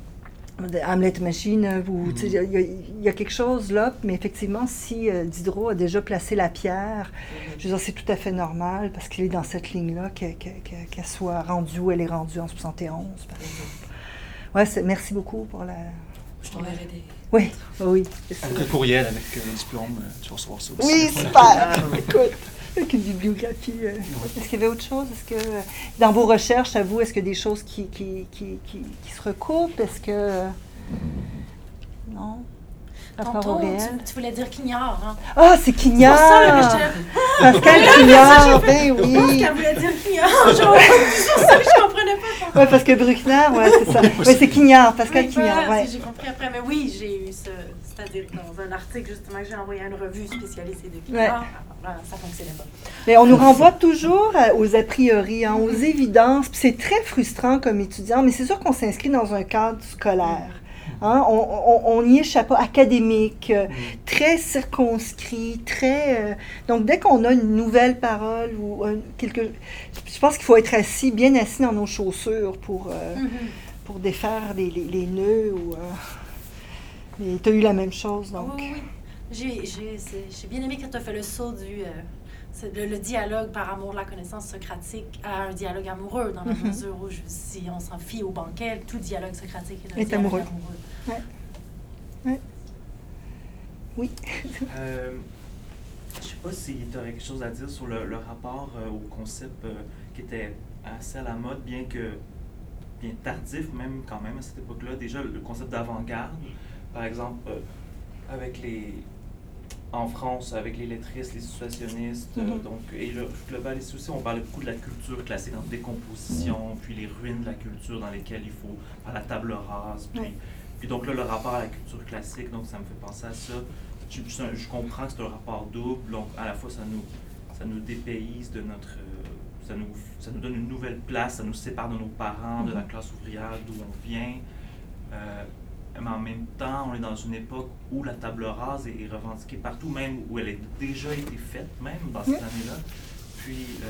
Hamlet Machine, où, mm-hmm. il, y a, il y a quelque chose là, mais effectivement, si euh, Diderot a déjà placé la pierre, mm-hmm. je veux dire, c'est tout à fait normal, parce qu'il est dans cette ligne-là, qu'elle, qu'elle, qu'elle soit rendue où elle est rendue en soixante et onze, par exemple. Mm-hmm. Ouais, c'est, merci beaucoup pour la... Je t'enverrai des... Oui, oui. Avec le courriel, avec euh, les diplômes, tu vas recevoir ça aussi. Oui, super! Écoute, avec une bibliographie. Euh, oui. Est-ce qu'il y avait autre chose? Est-ce que, euh, dans vos recherches, à vous, est-ce qu'il y a des choses qui, qui, qui, qui, qui se recoupent? Est-ce que... Euh, non? Tantôt, tu, tu voulais dire Quignard, hein? Ah, c'est Quignard! C'est ça, là, Pascal Quignard, ben oui! Je pense qu'elle voulait dire Quignard. C'est ça que je comprenais pas. Oui, parce que Bruckner, ouais, c'est ça. Oui, c'est Quignard, Pascal oui, Quignard, voilà, ouais. J'ai compris après, mais oui, j'ai eu ce... C'est-à-dire dans un article, justement, que j'ai envoyé à une revue spécialisée de Quignard. Ouais. Voilà, ça fonctionnait pas. Mais on nous renvoie toujours aux a priori, hein, aux évidences. Puis c'est très frustrant comme étudiant, mais c'est sûr qu'on s'inscrit dans un cadre scolaire. Hein? On, on, on y échappe pas, académique, euh, très circonscrit, très... Euh, donc, dès qu'on a une nouvelle parole ou euh, quelque... Je pense qu'il faut être assis, bien assis dans nos chaussures pour, euh, mm-hmm. pour défaire les, les, les nœuds. Ou, euh... Mais tu as eu la même chose, donc... Oui, oui. J'ai, j'ai, j'ai bien aimé quand tu as fait le saut du... Euh, c'est le, le dialogue par amour, la connaissance socratique à un dialogue amoureux, dans la mm-hmm. mesure où, je, si on s'en fie au banquet, tout dialogue socratique est un est dialogue amoureux. amoureux. Ouais. Ouais. Oui. euh, je ne sais pas si tu aurais quelque chose à dire sur le, le rapport euh, au concept euh, qui était assez à la mode, bien que bien tardif même quand même à cette époque-là. Déjà, le concept d'avant-garde, par exemple, euh, avec les... en France, avec les lettristes, les situationnistes, mm-hmm. euh, donc, et le globaliste aussi, on parlait beaucoup de la culture classique en décomposition, mm-hmm. puis les ruines de la culture dans lesquelles il faut faire la table rase, puis, mm-hmm. puis donc là, le rapport à la culture classique, donc ça me fait penser à ça. je, je, je comprends que c'est un rapport double, donc à la fois ça nous, ça nous dépayse de notre... Euh, ça, nous, ça nous donne une nouvelle place, ça nous sépare de nos parents, de la classe ouvrière, d'où on vient. Euh, mais en même temps, on est dans une époque où la table rase est, est revendiquée partout, même où elle a déjà été faite, même dans cette année-là. Puis, euh,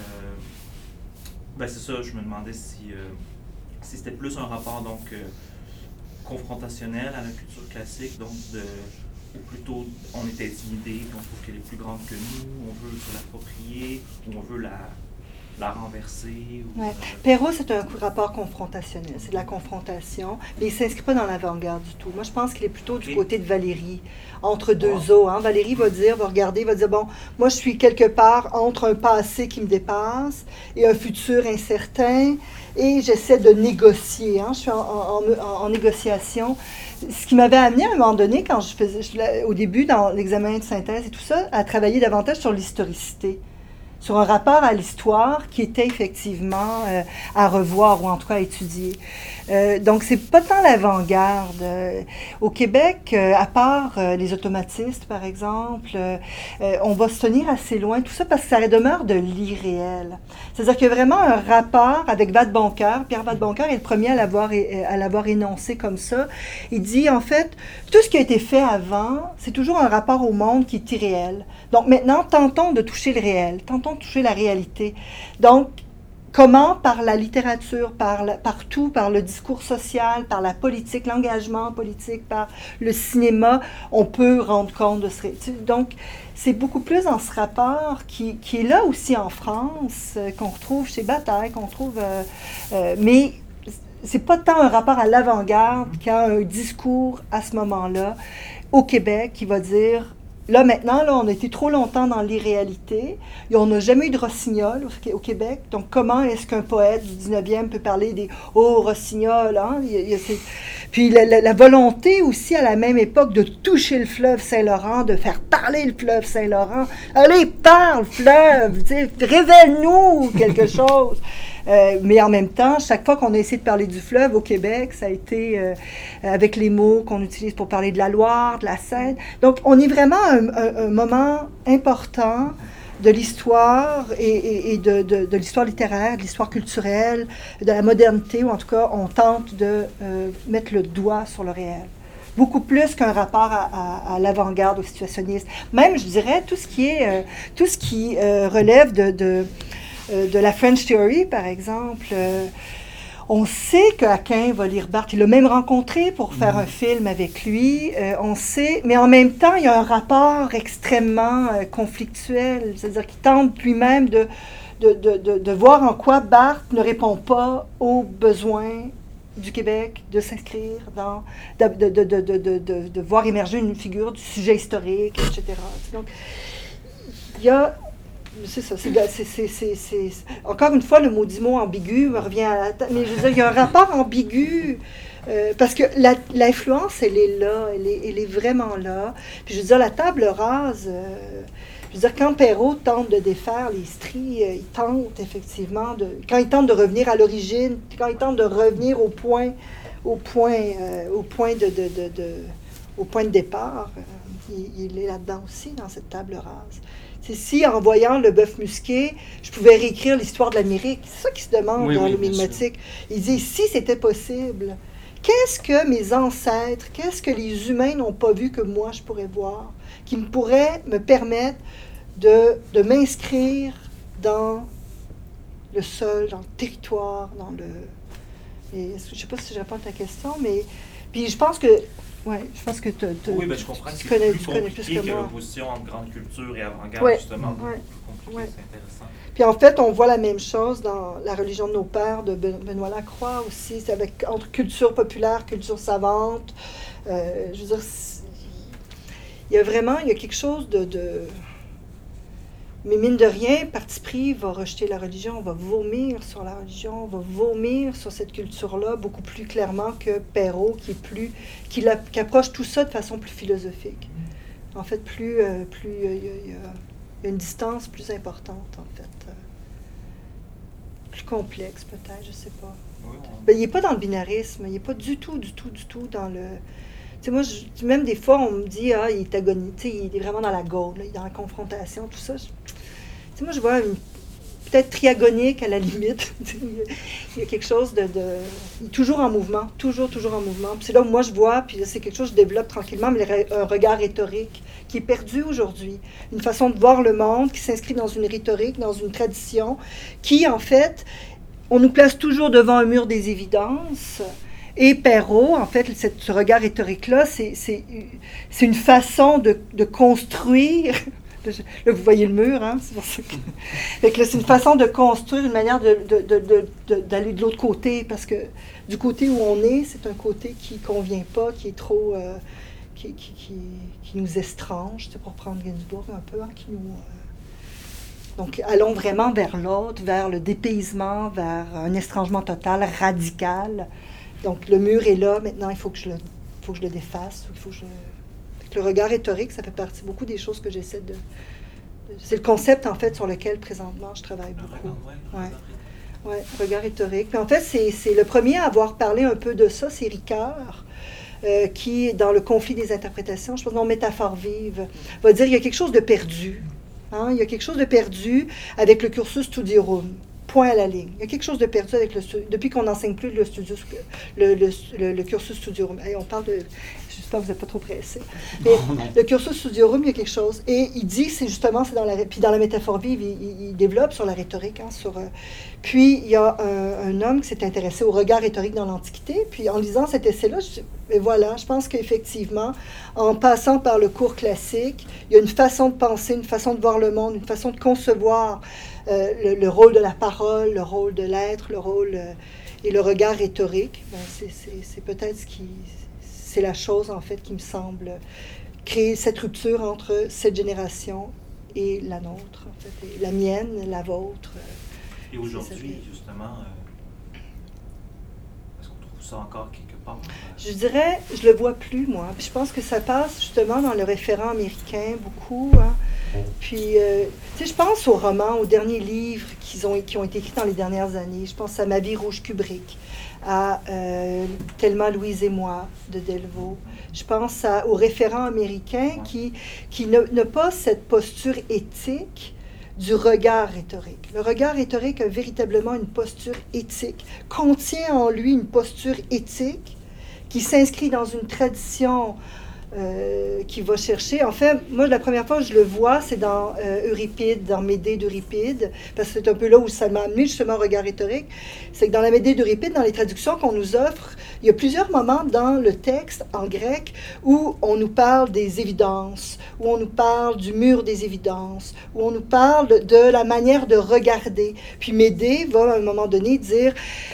ben c'est ça, je me demandais si, euh, si c'était plus un rapport donc euh, confrontationnel à la culture classique, donc de, ou plutôt on est intimidé, puis on trouve qu'elle est plus grande que nous, on veut se l'approprier, ou on veut la, la renverser. Ou, ouais. euh, Perrault, c'est un rapport confrontationnel, c'est de la confrontation, mais il ne s'inscrit pas dans l'avant-garde du tout. Moi, je pense qu'il est plutôt du okay. côté de Valérie, entre deux wow. eaux. Hein. Valérie va dire, va regarder, va dire, bon, moi, je suis quelque part entre un passé qui me dépasse et un futur incertain, et j'essaie de négocier. Hein. Je suis en, en, en, en négociation. Ce qui m'avait amené à un moment donné, quand je faisais, je, au début, dans l'examen de synthèse et tout ça, à travailler davantage sur l'historicité, sur un rapport à l'histoire qui était effectivement euh, à revoir ou en tout cas à étudier. Euh, donc, c'est pas tant l'avant-garde. Euh, au Québec, euh, à part euh, les automatistes, par exemple, euh, euh, on va se tenir assez loin, tout ça parce que ça demeure de l'irréel. C'est-à-dire qu'il y a vraiment un rapport avec Vadeboncoeur. Pierre Vadeboncoeur est le premier à l'avoir, à l'avoir énoncé comme ça. Il dit, en fait, tout ce qui a été fait avant, c'est toujours un rapport au monde qui est irréel. Donc, maintenant, tentons de toucher le réel, tentons de toucher la réalité. Donc, comment, par la littérature, par, la, par tout, par le discours social, par la politique, l'engagement politique, par le cinéma, on peut rendre compte de ce... Donc, c'est beaucoup plus dans ce rapport qui, qui est là aussi en France, euh, qu'on retrouve chez Bataille, qu'on retrouve... Euh, euh, mais c'est pas tant un rapport à l'avant-garde qu'à un discours à ce moment-là, au Québec, qui va dire... Là, maintenant, là, on a été trop longtemps dans l'irréalité. Et on n'a jamais eu de rossignol au, au Québec. Donc, comment est-ce qu'un poète du dix-neuvième peut parler des « Oh, rossignol! Hein? » Puis la, la, la volonté aussi, à la même époque, de toucher le fleuve Saint-Laurent, de faire parler le fleuve Saint-Laurent. Allez, parle, fleuve! Révèle-nous quelque chose! Euh, mais en même temps, chaque fois qu'on a essayé de parler du fleuve au Québec, ça a été euh, avec les mots qu'on utilise pour parler de la Loire, de la Seine. Donc, on est vraiment à un, un, un moment important de l'histoire et, et, et de, de, de l'histoire littéraire, de l'histoire culturelle, de la modernité, ou en tout cas, on tente de euh, mettre le doigt sur le réel. Beaucoup plus qu'un rapport à, à, à l'avant-garde, au situationniste. Même, je dirais, tout ce qui, est, euh, tout ce qui euh, relève de... de de la French Theory, par exemple. Euh, on sait qu'Aquin va lire Barthes. Il l'a même rencontré pour faire mmh. un film avec lui. Euh, on sait, mais en même temps, il y a un rapport extrêmement euh, conflictuel. C'est-à-dire qu'il tente lui-même de, de, de, de, de voir en quoi Barthes ne répond pas aux besoins du Québec, de s'inscrire dans... de, de, de, de, de, de, de voir émerger une figure du sujet historique, et cetera. Donc, il y a... C'est ça, c'est, c'est, c'est, c'est, c'est... Encore une fois, le maudit mot ambigu me revient à la tête, mais je veux dire, il y a un rapport ambigu, euh, parce que la, l'influence, elle est là, elle est, elle est vraiment là. Puis je veux dire, la table rase, euh, je veux dire, quand Perrault tente de défaire les stries, euh, il tente effectivement, de, quand il tente de revenir à l'origine, quand il tente de revenir au point, au point, euh, au point de, de, de, de, au point de départ, euh, il, il est là-dedans aussi, dans cette table rase. C'est si, en voyant le bœuf musqué, je pouvais réécrire l'histoire de l'Amérique. C'est ça qui se demande oui, dans oui, le migmatique. Il dit, si c'était possible, qu'est-ce que mes ancêtres, qu'est-ce que les humains n'ont pas vu que moi je pourrais voir, qui me pourrait me permettre de, de m'inscrire dans le sol, dans le territoire, dans le... Et, je ne sais pas si je réponds à ta question, mais... Puis je pense que... Oui, je pense que tu Oui, ben, je comprends que c'est connais, plus connais compliqué plus que, que moi. l'opposition entre grande culture et avant-garde, ouais, justement. Ouais, plus compliqué, ouais. C'est intéressant. Puis en fait, on voit la même chose dans La religion de nos pères de Benoît Lacroix aussi, c'est avec, entre culture populaire, culture savante. Euh, je veux dire, il y a vraiment, il y a quelque chose de... de mais mine de rien, Parti pris va rejeter la religion, on va vomir sur la religion, on va vomir sur cette culture-là beaucoup plus clairement que Perrault, qui est plus, qui, la, qui approche tout ça de façon plus philosophique. En fait, plus, euh, plus, il euh, y, y, y a une distance plus importante, en fait, euh, plus complexe peut-être, je sais pas. Oui, on... Ben, il n'est pas dans le binarisme, il n'est pas du tout, du tout, du tout dans le, sais, moi, je, même des fois, on me dit, ah, il est agonisé, tu sais, il est vraiment dans la gaule, là, il est dans la confrontation, tout ça. Je, tu sais, moi, je vois une, peut-être triagonique à la limite. Il y a quelque chose de, de... Il est toujours en mouvement, toujours, toujours en mouvement. Puis c'est là où moi, je vois, puis c'est quelque chose que je développe tranquillement, mais un regard rhétorique qui est perdu aujourd'hui. Une façon de voir le monde qui s'inscrit dans une rhétorique, dans une tradition, qui, en fait, on nous place toujours devant un mur des évidences. Et Perrault, en fait, cette, ce regard rhétorique-là, c'est, c'est, c'est une façon de, de construire... Là, vous voyez le mur, hein? C'est pour ça que... Fait que là, c'est une façon de construire, une manière de, de, de, de, de, d'aller de l'autre côté, parce que du côté où on est, c'est un côté qui ne convient pas, qui est trop... Euh, qui, qui, qui, qui nous estrange, pour prendre Gainsbourg un peu, hein, qui nous... Euh... Donc, allons vraiment vers l'autre, vers le dépaysement, vers un estrangement total, radical. Donc, le mur est là, maintenant, il faut que je le, faut que je le défasse, il faut que je... Le regard rhétorique, ça fait partie beaucoup des choses que j'essaie de... de c'est le concept, en fait, sur lequel, présentement, je travaille beaucoup. Oui, ouais. Ouais, regard rhétorique. Puis, en fait, c'est, c'est le premier à avoir parlé un peu de ça, c'est Ricard, euh, qui, dans le conflit des interprétations, je pense, non, métaphore vive, va dire qu'il y a quelque chose de perdu. Hein? Il y a quelque chose de perdu avec le cursus studiorum. Point à la ligne. Il y a quelque chose de perdu avec le depuis qu'on n'enseigne plus le, studio, le, le, le, le cursus studiorum. Hey, on parle de... J'espère que vous n'êtes pas trop pressés. Mais le cursus studiorum, il y a quelque chose. Et il dit, c'est justement, c'est dans la, puis dans la métaphore vive, il, il, il développe sur la rhétorique. Hein, sur, euh, puis il y a un, un homme qui s'est intéressé au regard rhétorique dans l'Antiquité. Puis en lisant cet essai-là, je, et voilà, je pense qu'effectivement, en passant par le cours classique, il y a une façon de penser, une façon de voir le monde, une façon de concevoir euh, le, le rôle de la parole, le rôle de l'être, le rôle euh, et le regard rhétorique. Ben, c'est, c'est, c'est peut-être ce qui... C'est la chose, en fait, qui me semble créer cette rupture entre cette génération et la nôtre, en fait, et la mienne, la vôtre. Et aujourd'hui, justement, euh, est-ce qu'on trouve ça encore quelque part? Je dirais, je le vois plus, moi. Puis je pense que ça passe, justement, dans le référent américain, beaucoup. Hein. Puis, euh, tu sais, je pense aux romans, aux derniers livres qu'ils ont, qui ont été écrits dans les dernières années. Je pense à Ma vie rouge Kubrick, à euh, Thelma, Louise et moi de Delvaux. Je pense à, aux référents américains qui, qui ne- n'ont pas cette posture éthique du regard rhétorique. Le regard rhétorique a véritablement une posture éthique, contient en lui une posture éthique qui s'inscrit dans une tradition euh, qui va chercher... En fait, moi, la première fois que je le vois, c'est dans euh, Euripide, dans Médée d'Euripide, parce que c'est un peu là où ça m'a amené justement au regard rhétorique. C'est que dans la Médée d'Euripide, dans les traductions qu'on nous offre, il y a plusieurs moments dans le texte en grec où on nous parle des évidences, où on nous parle du mur des évidences, où on nous parle de, de la manière de regarder. Puis Médée va à un moment donné dire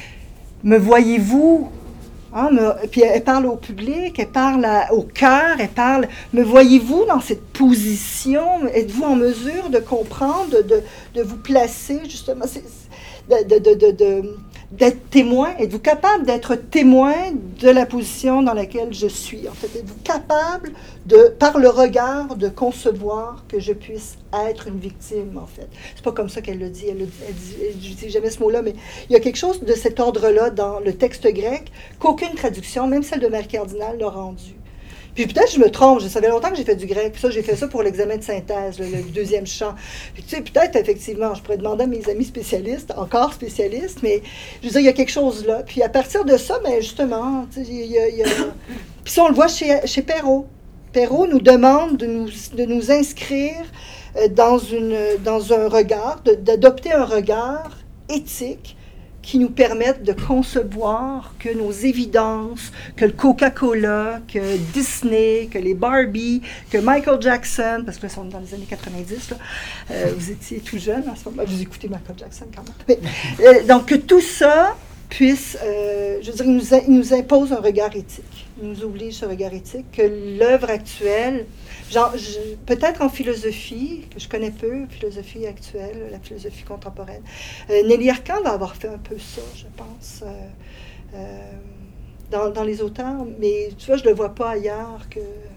« Me voyez-vous » Hein, me, puis elle parle au public, elle parle à, au cœur, elle parle, me voyez-vous dans cette position? Êtes-vous en mesure de comprendre, de, de, de vous placer, justement, c'est, de, de, de, de, d'être témoin? Êtes-vous capable d'être témoin de la position dans laquelle je suis? En fait, êtes-vous capable, de, par le regard, de concevoir que je puisse être une victime, en fait? C'est pas comme ça qu'elle le dit, elle ne dit jamais ce mot-là, mais il y a quelque chose de cet ordre-là dans le texte grec qu'aucune traduction, même celle de Mère Cardinal, n'a rendu. Puis peut-être je me trompe, je savais longtemps que j'ai fait du grec, puis ça, j'ai fait ça pour l'examen de synthèse, le, le deuxième chant. Puis tu sais, peut-être, effectivement, je pourrais demander à mes amis spécialistes, encore spécialistes, mais je veux dire, il y a quelque chose là. Puis à partir de ça, bien justement, tu sais, il y a... Il y a... Puis ça, on le voit chez, chez Perrault. Perrault nous demande de nous, de nous inscrire dans, une, dans un regard, de, d'adopter un regard éthique qui nous permettent de concevoir que nos évidences, que le Coca-Cola, que Disney, que les Barbie, que Michael Jackson, parce que là, sont dans les années quatre-vingt-dix, là, euh, vous étiez tout jeune à ce moment-là, vous écoutez Michael Jackson quand même. Mais, euh, donc, que tout ça puisse, euh, je veux dire, il nous, il nous impose un regard éthique, il nous oblige ce regard éthique, que l'œuvre actuelle, genre, je, peut-être en philosophie, que je connais peu, philosophie actuelle, la philosophie contemporaine. Euh, Nelly Arcan va avoir fait un peu ça, je pense, euh, euh, dans, dans les auteurs, mais tu vois, je ne le vois pas ailleurs que...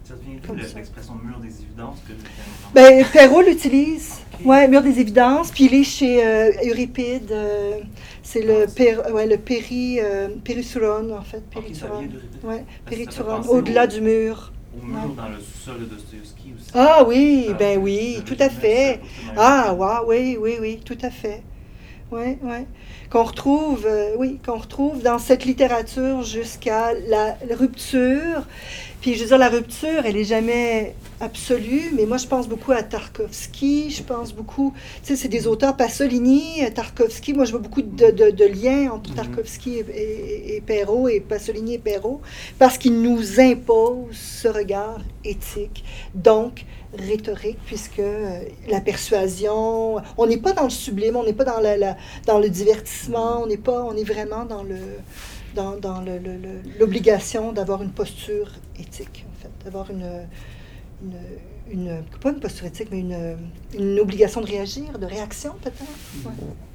Ça devient Comme le- ça. l'expression mur des évidences que je Ben, Perrault l'utilise. Ok. Oui, Mur des évidences. Puis il est chez euh, Euripide. euh, c'est le, Ah, c'est- pér, ouais, le péri, euh, périsuron, en fait. Ok, ça Périturon. vient de répéter. Oui, Parce que ça fait périturon. penser Au-delà au- du mur. Au mur Ouais. dans le sous-sol de Dostoïevski aussi. Ah oui, Ça, ben je- oui, je- tout je à mets fait. ça sur ma Ah, liste. wow, oui, oui, oui, tout à fait. Oui, oui. Qu'on retrouve, euh, oui, qu'on retrouve dans cette littérature jusqu'à la, la rupture. Puis, je veux dire, la rupture, elle n'est jamais absolue, mais moi, je pense beaucoup à Tarkovsky, je pense beaucoup, tu sais, c'est des auteurs, Pasolini, Tarkovsky, moi, je vois beaucoup de, de, de liens entre Mhm. Tarkovsky et, et, et Perrault, et Pasolini et Perrault, parce qu'ils nous imposent ce regard éthique, donc rhétorique, puisque euh, la persuasion, on n'est pas dans le sublime, on n'est pas dans, la, la- dans le divertissement, on n'est pas, on est vraiment dans le dans, dans le- le- le- l'obligation d'avoir une posture éthique, en fait, d'avoir une, une, une, pas une posture éthique, mais une, une obligation de réagir, de réaction peut-être. Ouais.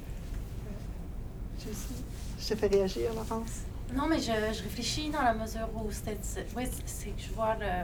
Je, je te fais réagir, Laurence. Non, mais je, je réfléchis dans la mesure où c'était. Oui, c'est que je vois le.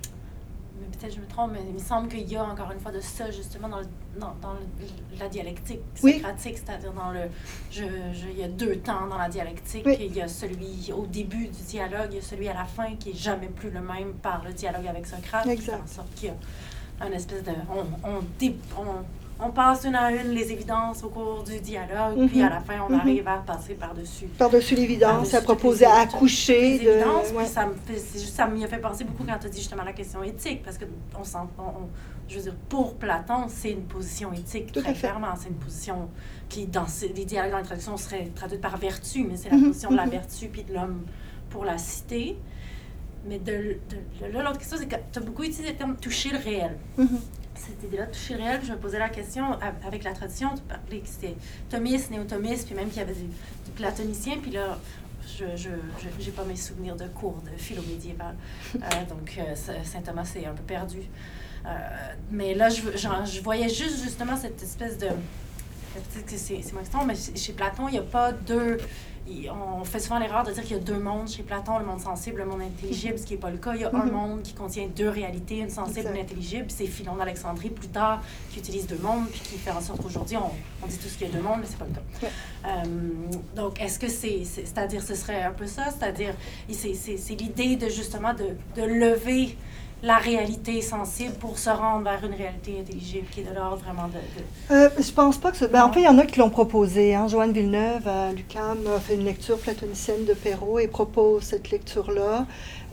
Mais peut-être je me trompe, mais il me semble qu'il y a encore une fois de ça, justement, dans, le, dans, dans le- la dialectique Oui. socratique, c'est-à-dire dans le. Je, je, il y a deux temps dans la dialectique. Oui. Il y a celui au début du dialogue, il y a celui à la fin qui est jamais plus le même par le dialogue avec Socrate. Exact. Qui fait en sorte qu'il y a une espèce de. On, on, dé- on, on passe une à une les évidences au cours du dialogue, Mhm. puis à la fin, on Mhm. arrive à passer par-dessus. Par-dessus l'évidence, Par-dessus à toutes proposer, les- à toutes accoucher les de. évidences, ouais. puis ça me fait, c'est juste, ça m'y a fait penser beaucoup quand tu as dit justement la question éthique, parce que on sent, on, on- je veux dire, pour Platon, c'est une position éthique, Tout très à fait. clairement. C'est une position qui, dans ces- les dialogues dans la traduction, serait traduite par vertu, mais c'est la Mhm, position de la mhm. vertu puis de l'homme pour la cité. Mais de, de- de là, l'autre question, c'est que tu as beaucoup utilisé le terme toucher le réel. Mhm. Cette idée-là de toucher le réel, je me posais la question a- avec la tradition, tu parlais que c'était thomiste, néo-thomiste, puis même qu'il y avait du, du platonicien, puis là, je je, je, j'ai pas mes souvenirs de cours de philo médiéval, euh, donc euh, Saint Thomas s'est un peu perdu. Euh, mais là, je, genre, je voyais juste justement cette espèce de... Peut-être que c'est, c'est moi qui tombe, mais chez Platon, il n'y a pas deux... il- on fait souvent l'erreur de dire qu'il y a deux mondes chez Platon, le monde sensible, le monde intelligible, ce qui n'est pas le cas. Il y a un Mhm. monde qui contient deux réalités, une sensible et Exact. une intelligible. Puis c'est Philon d'Alexandrie, plus tard, qui utilise deux mondes, puis qui fait en sorte qu'aujourd'hui, on, on dit tous qu'il y a deux mondes, mais c'est pas le cas. Ouais. Euh, donc, est-ce que c'est, c'est... C'est-à-dire, ce serait un peu ça? C'est-à-dire, c'est, c'est, c'est l'idée de, justement, de, de lever la réalité sensible pour se rendre vers une réalité intelligible qui est de l'ordre vraiment de... de... Euh, je pense pas que ça. Ben, en Non. fait, il y en a qui l'ont proposé. Hein. Joanne Villeneuve à l'U Q A M a fait une lecture platonicienne de Perrault et propose cette lecture-là.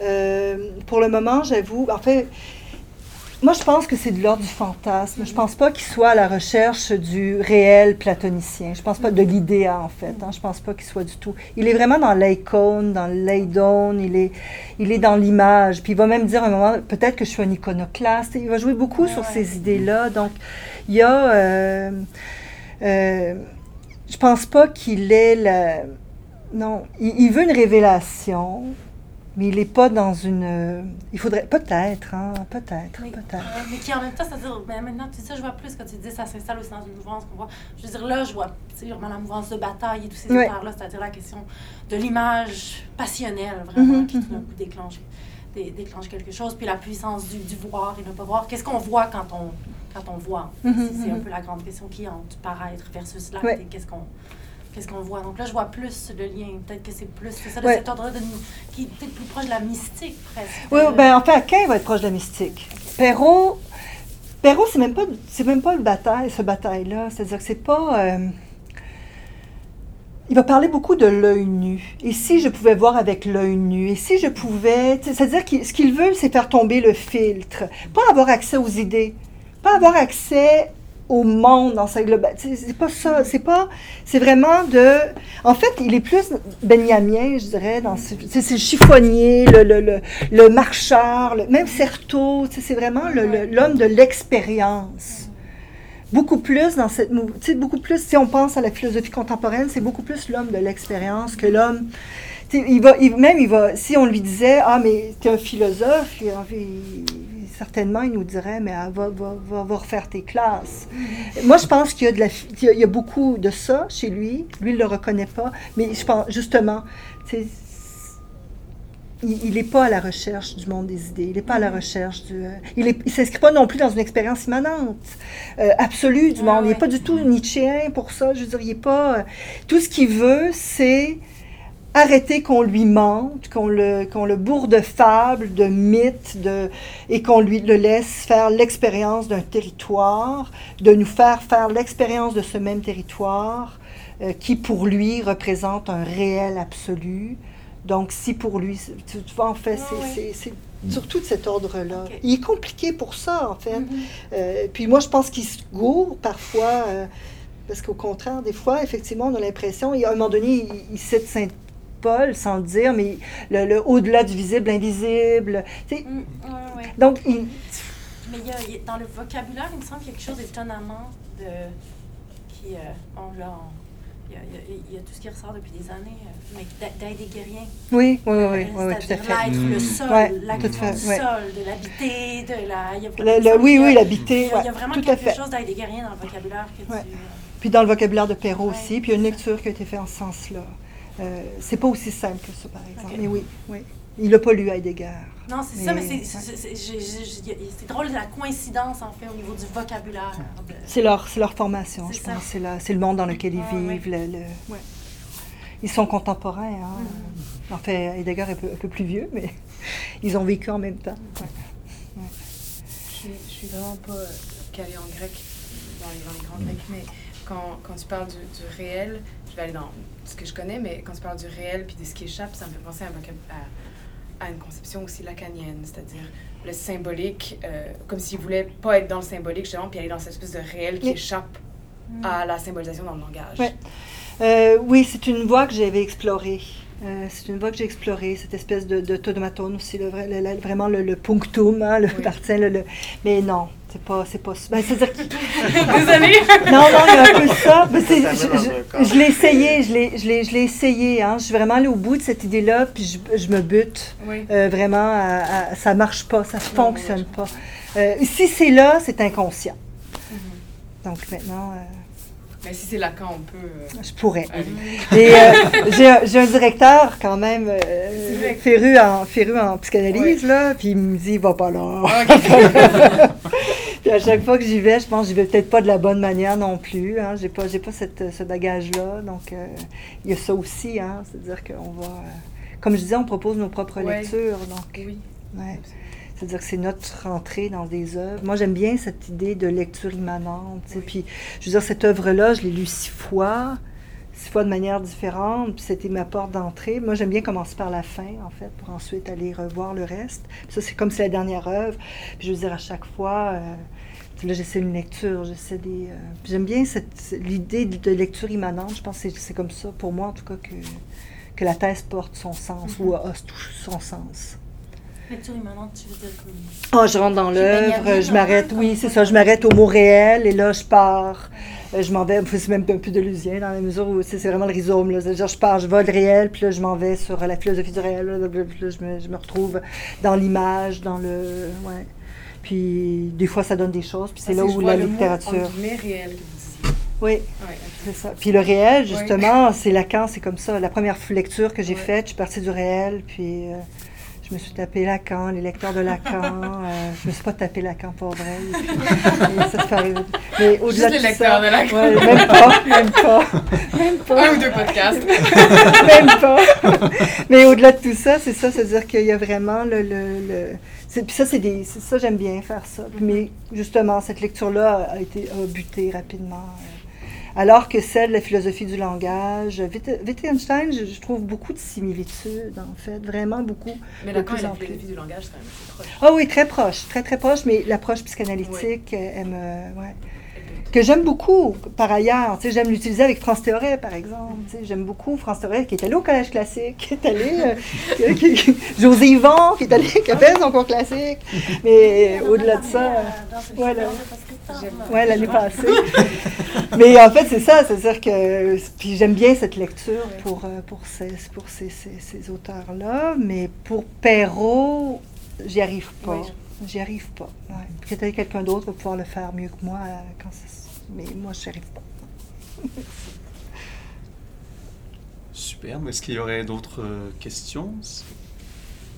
Euh, pour le moment, j'avoue, en fait, moi, je pense que c'est de l'ordre du fantasme. Je pense pas qu'il soit à la recherche du réel platonicien. Je pense pas de l'idéa, en fait. Hein. Je pense pas qu'il soit du tout. Il est vraiment dans l'icône, dans l'eidon, il est, il est dans l'image. Puis il va même dire à un moment, peut-être que je suis un iconoclaste. Il va jouer beaucoup Ouais, sur ouais. ces idées-là. Donc, il y a... Euh, euh, je pense pas qu'il ait la... Non, il, il veut une révélation, mais il n'est pas dans une... euh, il faudrait... Peut-être, hein, peut-être, Mais, peut-être. ouais, mais qui en même temps, c'est-à-dire, ben, maintenant, tu sais, ça, je vois plus quand tu dis ça s'installe aussi dans une mouvance qu'on voit. Je veux dire, là, je vois, tu sais, vraiment la mouvance de bataille et tous ces Ouais. auteurs-là, c'est-à-dire la question de l'image passionnelle, vraiment, Mhm, qui tout d'un mhm. coup déclenche, dé- déclenche quelque chose, puis la puissance du, du voir et ne pas voir. Qu'est-ce qu'on voit quand on, quand on voit? Mhm, c'est, c'est un mhm. peu la grande question qui est entre paraître versus l'acte, Ouais. et qu'est-ce qu'on... Qu'est-ce qu'on voit? Donc là, je vois plus le lien. Peut-être que c'est plus, c'est ça, de Ouais. cet ordre-là, de, qui est peut-être plus proche de la mystique, presque. Oui, Euh, ben en fait, Aquin va être proche de la mystique. Perrault, Perrault, c'est même pas, c'est même pas le bataille, ce bataille-là. C'est-à-dire que c'est pas. euh, il va parler beaucoup de l'œil nu. Et si je pouvais voir avec l'œil nu, et si je pouvais, tu sais, c'est-à-dire que ce qu'il veut, c'est faire tomber le filtre, pas avoir accès aux idées, pas avoir accès au monde dans sa globalité. C'est pas ça. C'est pas. C'est vraiment de. En fait, il est plus benjamien, je dirais. Dans ce, c'est, c'est le chiffonnier, le, le, le, le marcheur, le, même Certeau. C'est vraiment le, le, l'homme de l'expérience. Beaucoup plus dans cette. Tu sais, beaucoup plus. Si on pense à la philosophie contemporaine, c'est beaucoup plus l'homme de l'expérience que l'homme. Tu sais, il va, il, même, il va. Si on lui disait, ah, mais t'es un philosophe, il, il, certainement, il nous dirait, mais ah, va, va, va, va refaire tes classes. Moi, je pense qu'il y a, de la, il y a, il y a beaucoup de ça chez lui. Lui, il ne le reconnaît pas. Mais je pense, justement, tu sais, il n'est pas à la recherche du monde des idées, il n'est pas à la recherche du... Euh, il ne s'inscrit pas non plus dans une expérience immanente, euh, absolue du Ah, monde. Il n'est ouais. pas du tout nietzschéen pour ça. Je veux dire, il n'est pas... Euh, tout ce qu'il veut, c'est arrêter qu'on lui mente, qu'on le, qu'on le bourre de fables, de mythes, de, et qu'on lui le laisse faire l'expérience d'un territoire, de nous faire faire l'expérience de ce même territoire euh, qui, pour lui, représente un réel absolu. Donc, si pour lui, tu, tu vois, en fait, Ah, c'est, oui. c'est, c'est surtout de cet ordre-là. Ok. Il est compliqué pour ça, en fait. Mhm. Euh, puis moi, je pense qu'il se gourre parfois, euh, parce qu'au contraire, des fois, effectivement, on a l'impression, il- à un moment donné, il, il cite Saint-Paul sans le dire, mais le, le au-delà du visible, invisible. Tu sais, Mm, ouais, ouais. donc, il, Mais il y a, il y a- dans le vocabulaire, il me semble quelque chose d'étonnamment de... qui... Euh, on l'a... on- Il y, a, il, y a, il y a tout ce qui ressort depuis des années, euh, mais d'a- d'Heideggerien. oui, oui, oui, oui, Euh, oui, tout à c'est-à-dire fait. l'être, Mm. le sol, Ouais, l'action tout à fait, du ouais. sol, de l'habiter, de la... Il y a, Le- il me le- semble oui, qu'il y a- oui, l'habiter, Il y a, il y a ouais, vraiment tout à quelque fait. chose d'Heideggerien dans le vocabulaire que Ouais. tu... Puis dans le vocabulaire de Perrault Ouais, aussi, puis il y a une c'est lecture qui a été faite en ce sens-là. Euh, c'est pas aussi simple que ça, par exemple. Ok. Mais oui, oui. Il n'a pas lu Heidegger. Non, c'est ça, mais Mais- c'est, c'est, c'est, j'ai- j'ai- j'ai- c'est drôle la coïncidence, en fait, au niveau du vocabulaire. de- C'est leur, c'est leur formation, C'est je ça. pense. C'est, la- c'est le monde dans lequel ils Ah, vivent. le- le- ouais. Ils sont contemporains. Hein. Mhm. En fait, Heidegger est un peu, un peu plus vieux, mais ils ont vécu en même temps. Ouais. Je suis, je suis vraiment pas euh, calée en grec, dans les, dans les grands grecs, mais quand, quand tu parles du, du réel, je vais aller dans ce que je connais, mais quand tu parles du réel puis de ce qui échappe, ça me fait penser à, un vocab- à, à une conception aussi lacanienne, c'est-à-dire le symbolique, euh, comme s'il voulait pas être dans le symbolique, justement, puis aller dans cette espèce de réel qui Oui. échappe Mm. à la symbolisation dans le langage. Ouais. Euh, oui, c'est une voie que j'avais explorée. Euh, c'est une voie que j'ai explorée, cette espèce de, de todomatone aussi, le, vrai- le- le- vraiment le, le punctum, hein, le Oui. partie, le, le- mais non, c'est pas, c'est pas, ben, c'est-à-dire que- Désolée! non, non, il y a un peu ça. Ben, c'est- Ça je, met dans je- un cadre. je l'ai essayé, je l'ai, je l'ai, je l'ai essayé, hein. Je suis vraiment allée au bout de cette idée-là, puis je, je me bute. Oui. Euh, vraiment, à- à- ça marche pas, ça fonctionne ouais, pas. Euh, si c'est là, c'est inconscient. Mhm. Donc maintenant, euh, Mais si c'est Lacan, on peut... euh, je pourrais. aller. Et euh, j'ai, un, j'ai un directeur quand même euh, C'est vrai. féru en, féru en psychanalyse, là, puis il me dit, va pas là. Puis à chaque fois que j'y vais, je pense que j'y vais peut-être pas de la bonne manière non plus. Hein. J'ai pas, j'ai pas cette, ce bagage-là. Donc, euh, il y a ça aussi. Hein. C'est-à-dire qu'on va... euh, comme je disais, on propose nos propres Ouais. lectures. Donc, Oui. ouais. C'est-à-dire que c'est notre entrée dans des œuvres. Moi, j'aime bien cette idée de lecture immanente. tu sais. Oui. Puis, je veux dire, cette œuvre-là, je l'ai lue six fois, six fois de manière différente, puis c'était ma porte d'entrée. Moi, j'aime bien commencer par la fin, en fait, pour ensuite aller revoir le reste. Puis ça, c'est comme c'est la dernière œuvre. Puis, je veux dire, à chaque fois, euh, là, j'essaie une lecture, j'essaie des... euh, puis j'aime bien cette, l'idée de lecture immanente. Je pense que c'est, c'est comme ça, pour moi, en tout cas, que, que la thèse porte son sens, Mhm. ou a, a tout son sens. Lecture immanente, tu veux dire comme... Ah, je rentre dans Qui baigne l'œuvre, rien je dans m'arrête, un, oui, comme c'est ça. ça, je m'arrête au mot réel, et là, je pars. Euh, Je m'en vais, c'est même un peu de l'usien, dans la mesure où c'est c'est vraiment le rhizome, là. C'est-à-dire, je pars, je vole réel, puis là, je m'en vais sur la philosophie du réel, là, puis là, je me, je me retrouve dans l'image, dans le... Ouais. Puis, des fois, ça donne des choses, puis c'est là Parce que où je la vois le mot, littérature... entre guillemets, réel que vous disiez. Oui, Ouais, ok. c'est ça. Puis le réel, Oui. justement, c'est Lacan, c'est comme ça. La première lecture que j'ai Ouais. faite, je suis partie du réel, puis... euh, je me suis tapé Lacan, les lecteurs de Lacan. euh, je me suis pas tapé Lacan pour vrai. Et puis, et ça se fait arriver. Mais au-delà Juste les de lecteurs ça, de Lacan. ouais, même pas, même pas, même pas, Un ou deux podcasts. même pas. Mais au-delà de tout ça, c'est ça, c'est-à-dire qu'il y a vraiment le, le, le- c'est, puis ça, c'est des, c'est ça, j'aime bien faire ça. Puis, mais justement, cette lecture-là a été a buté rapidement. euh, Alors que celle de la philosophie du langage, Witt- Wittgenstein, je, je trouve beaucoup de similitudes, en fait, vraiment beaucoup. Mais De Lacan plus et la en plus. philosophie du langage, c'est quand même assez proche. Ah oui, très proche, très très proche, mais l'approche psychanalytique, euh, elle me, ouais. que j'aime beaucoup par ailleurs. Tu sais, j'aime l'utiliser avec France Théoret, par exemple. Tu sais, j'aime beaucoup France Théoret, qui est allé au collège classique, qui est allé... euh, qui- qui- José Yvon, qui est allé, qui a fait son cours classique. Mais On en a au-delà de parlé, ça... euh, dans ce voilà. film de Pascal Tard, là. Ouais, l'année passée. Mais en fait, c'est ça, c'est-à-dire que... Puis j'aime bien cette lecture pour, euh, pour ces, pour ces, ces, ces auteurs-là, mais pour Perrault, j'y arrive pas. Oui. J'y arrive pas. Ouais. Peut-être quelqu'un d'autre va pouvoir le faire mieux que moi, euh, quand c'est... mais moi, j'y arrive pas. Superbe. Est-ce qu'il y aurait d'autres euh, questions?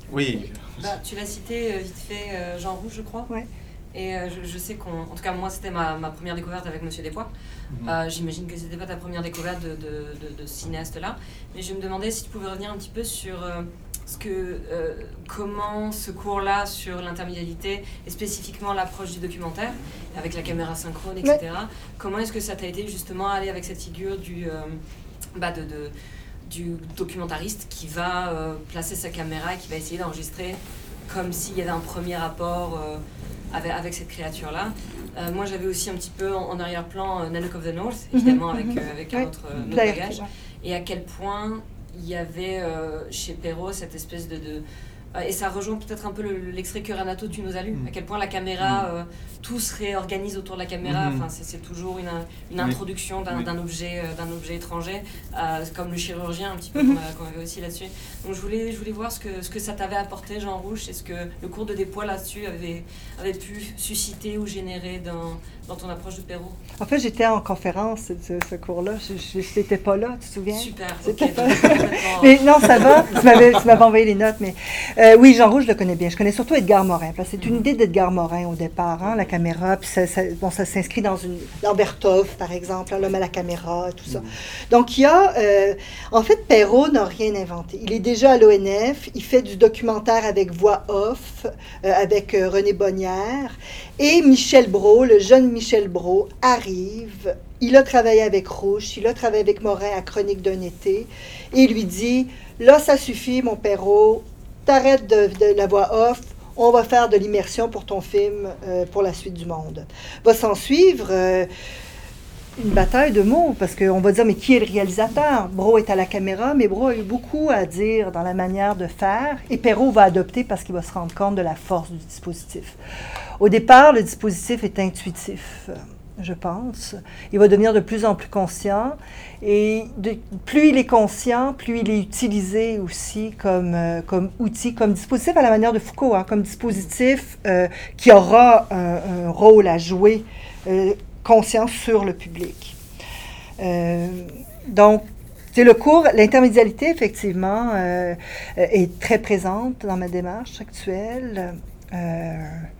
Oui. Bah, tu l'as cité euh, vite fait, euh, Jean Rouge, je crois. Ouais. Et euh, je, je sais qu'en en tout cas, moi, c'était ma, ma première découverte avec Monsieur Despois. Mhm. Euh, J'imagine que c'était pas ta première découverte de, de, de, de ce cinéaste-là. Mais je me demandais si tu pouvais revenir un petit peu sur euh, ce que, euh, comment ce cours-là sur l'intermédialité et spécifiquement l'approche du documentaire, avec la caméra synchrone, et cetera. Ouais. Comment est-ce que ça t'a été justement aller avec cette figure du, euh, bah de, de, du documentariste qui va euh, placer sa caméra et qui va essayer d'enregistrer comme s'il y avait un premier rapport euh, avec, avec cette créature-là. Euh, moi, j'avais aussi un petit peu en, en arrière-plan euh, Nanook of the North, évidemment, mm-hmm. avec, euh, avec ouais. notre, euh, notre bagage. Et à quel point il y avait euh, chez Perrault cette espèce de... de euh, et ça rejoint peut-être un peu le, l'extrait que Renato, tu nous as lu, mm. à quel point la caméra, euh, tout se réorganise autour de la caméra. Mm. Enfin, c'est, c'est toujours une, une introduction oui. d'un, oui. d'un, objet, euh, d'un objet étranger, euh, comme le chirurgien, un petit peu, mm. qu'on, a, qu'on avait aussi là-dessus. Donc je voulais, je voulais voir ce que, ce que ça t'avait apporté, Jean Rouge, et ce que le cours de Despois là-dessus avait, avait pu susciter ou générer dans, dans ton approche de Perrault. En fait, j'étais en conférence de ce, ce cours-là. Je n'étais pas là, tu te souviens? Super, c'était ok. Pas... mais non, ça va. Tu m'avais, tu m'avais envoyé les notes, mais... Euh, oui, Jean Rouge, je le connais bien. Je connais surtout Edgar Morin, parce que c'est une idée d'Edgar Morin au départ, hein, la caméra, puis ça, ça, bon, ça s'inscrit dans une... Dans Bertov, par exemple, l'homme à la caméra, tout ça. Donc, il y a... Euh, en fait, Perrault n'a rien inventé. Il est déjà à l'O N F, il fait du documentaire avec voix off, euh, avec euh, René Bonnière, et Michel Brault, le jeune Michel Brault, arrive... Il a travaillé avec Rouche, il a travaillé avec Morin à Chronique d'un été, et il lui dit, là, ça suffit, mon Perrault, t'arrêtes de, de la voix off, on va faire de l'immersion pour ton film, euh, pour la suite du monde. Va s'en suivre euh, une bataille de mots, parce qu'on va dire, mais qui est le réalisateur? Brault est à la caméra, mais Brault a eu beaucoup à dire dans la manière de faire, et Perrault va adopter parce qu'il va se rendre compte de la force du dispositif. Au départ, le dispositif est intuitif, je pense. Il va devenir de plus en plus conscient. Et de, plus il est conscient, plus il est utilisé aussi comme, euh, comme outil, comme dispositif à la manière de Foucault, hein, comme dispositif euh, qui aura un, un rôle à jouer euh, conscient sur le public. Euh, donc, c'est le cours, l'intermédialité, effectivement, euh, est très présente dans ma démarche actuelle. Euh,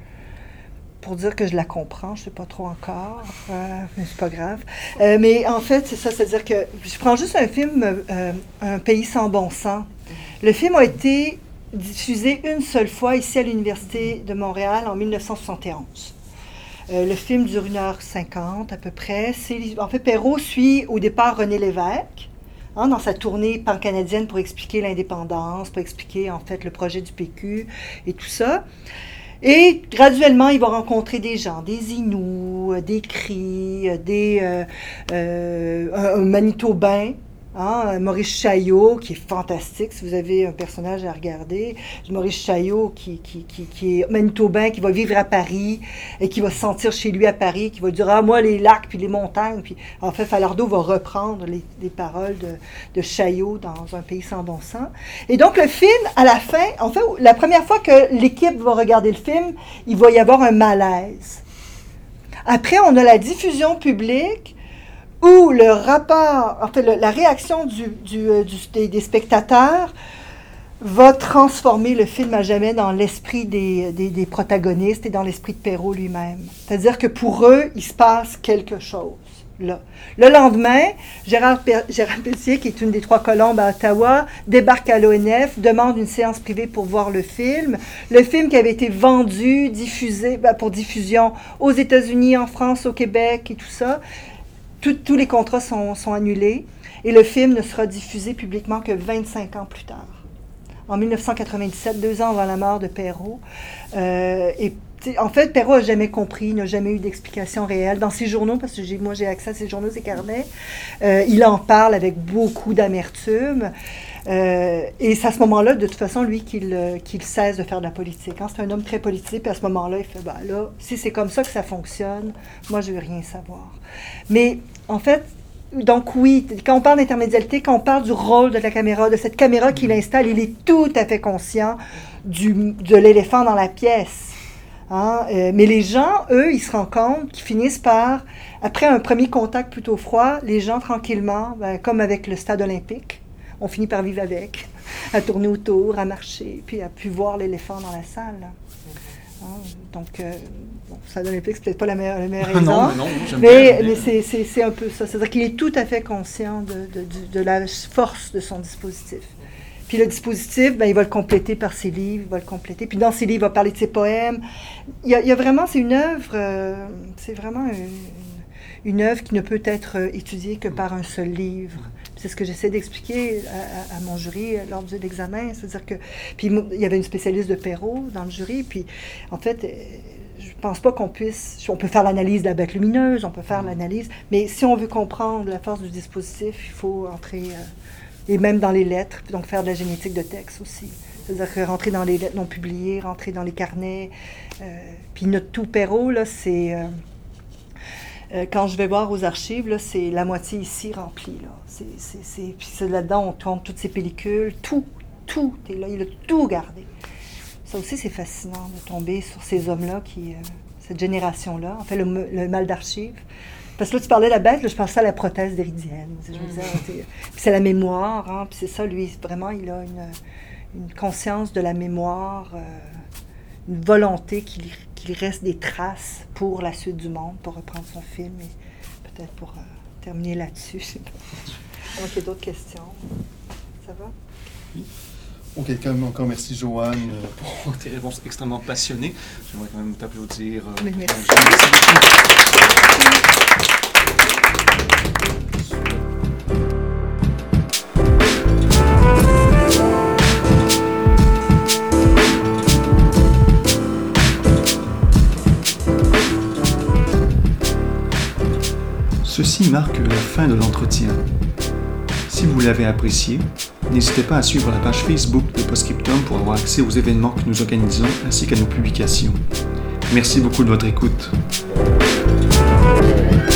pour dire que je la comprends, je ne sais pas trop encore, euh, mais c'est pas grave. Euh, mais en fait, c'est ça, c'est-à-dire que je prends juste un film, euh, Un pays sans bon sens. Le film a été diffusé une seule fois ici à l'Université de Montréal en dix-neuf cent soixante et onze. Euh, le film dure une heure cinquante à peu près. C'est, en fait, Perrault suit au départ René Lévesque, hein, dans sa tournée pan-canadienne pour expliquer l'indépendance, pour expliquer en fait le projet du P Q et tout ça. Et graduellement, il va rencontrer des gens, des Inuits, des Cris, des euh, euh, un, un Manitobain, hein, Maurice Chaillot, qui est fantastique, si vous avez un personnage à regarder. Maurice Chaillot, qui, qui, qui, qui est Manitobain, qui va vivre à Paris et qui va se sentir chez lui à Paris, qui va dire « Ah, moi, les lacs puis les montagnes ». Puis en fait, Falardeau va reprendre les, les paroles de, de Chaillot dans Un pays sans bon sens. Et donc, le film, à la fin, en fait, la première fois que l'équipe va regarder le film, il va y avoir un malaise. Après, on a la diffusion publique où le rapport, en fait, le, la réaction du, du, du, des, des spectateurs va transformer le film à jamais dans l'esprit des, des, des protagonistes et dans l'esprit de Perrault lui-même. C'est-à-dire que pour eux, il se passe quelque chose, là. Le lendemain, Gérard, Gérard Pelletier, qui est une des trois colombes à Ottawa, débarque à l'O N F, demande une séance privée pour voir le film. Le film qui avait été vendu, diffusé, ben, pour diffusion aux États-Unis, en France, au Québec et tout ça, Tout, tous les contrats sont, sont annulés et le film ne sera diffusé publiquement que vingt-cinq ans plus tard. En dix-neuf cent quatre-vingt-dix-sept, deux ans avant la mort de Perrault. Euh, et en fait, Perrault n'a jamais compris, n'a jamais eu d'explication réelle. Dans ses journaux, parce que j'ai, moi j'ai accès à ses journaux, ses carnets, euh, il en parle avec beaucoup d'amertume. Euh, et c'est à ce moment-là, de toute façon, lui, qu'il, euh, qu'il cesse de faire de la politique. Hein. C'est un homme très politique, puis à ce moment-là, il fait, ben là, si c'est comme ça que ça fonctionne, moi, je veux rien savoir. Mais, en fait, donc oui, quand on parle d'intermédialité, quand on parle du rôle de la caméra, de cette caméra qu'il installe, il est tout à fait conscient du, de l'éléphant dans la pièce. Hein? Euh, mais les gens, eux, ils se rendent compte qu'ils finissent par, après un premier contact plutôt froid, les gens, tranquillement, ben, comme avec le stade olympique, on finit par vivre avec. à tourner autour, à marcher, puis à pu voir l'éléphant dans la salle. Hein, donc, euh, bon, ça l'Olympique, c'est peut-être pas la meilleure, le meilleur exemple. non, mais non, j'aime mais, bien. mais c'est, c'est, c'est un peu ça. C'est-à-dire qu'il est tout à fait conscient de, de, de, de la force de son dispositif. Puis le dispositif, ben, il va le compléter par ses livres, il va le compléter. Puis dans ses livres, il va parler de ses poèmes. Il y a, il y a vraiment, c'est une œuvre, euh, c'est vraiment une, une œuvre qui ne peut être étudiée que par un seul livre. C'est ce que j'essaie d'expliquer à, à, à mon jury lors de l'examen. C'est-à-dire que, puis il y avait une spécialiste de Perrault dans le jury, puis en fait, je pense pas qu'on puisse, on peut faire l'analyse de la bête lumineuse, on peut faire l'analyse, mais si on veut comprendre la force du dispositif, il faut entrer, euh, et même dans les lettres, donc faire de la génétique de texte aussi. C'est-à-dire que rentrer dans les lettres non publiées, rentrer dans les carnets, euh, puis notre tout Perrault, là, c'est... Euh, Euh, quand je vais voir aux archives, là, c'est la moitié ici remplie. Là. C'est, c'est, c'est, puis c'est là-dedans, on compte toutes ces pellicules. Tout, tout est là. Il a tout gardé. Ça aussi, c'est fascinant de tomber sur ces hommes-là, qui, euh, cette génération-là. En fait, le, le mal d'archives. Parce que là, tu parlais de la bête, là, je pensais à la prothèse d'Éridienne. Je veux dire, c'est, puis c'est la mémoire. Hein, puis c'est ça, lui, vraiment, il a une, une conscience de la mémoire, euh, une volonté qu'il qu'il reste des traces pour la suite du monde, pour reprendre son film, et peut-être pour euh, terminer là-dessus. Je sais pas. Donc, il y a d'autres questions. Ça va? Oui. Bon, quelqu'un, encore merci, Joanne, pour tes réponses extrêmement passionnées. J'aimerais quand même t'applaudir. Euh, Mais merci. Ceci marque la fin de l'entretien. Si vous l'avez apprécié, n'hésitez pas à suivre la page Facebook de Postscriptum pour avoir accès aux événements que nous organisons ainsi qu'à nos publications. Merci beaucoup de votre écoute.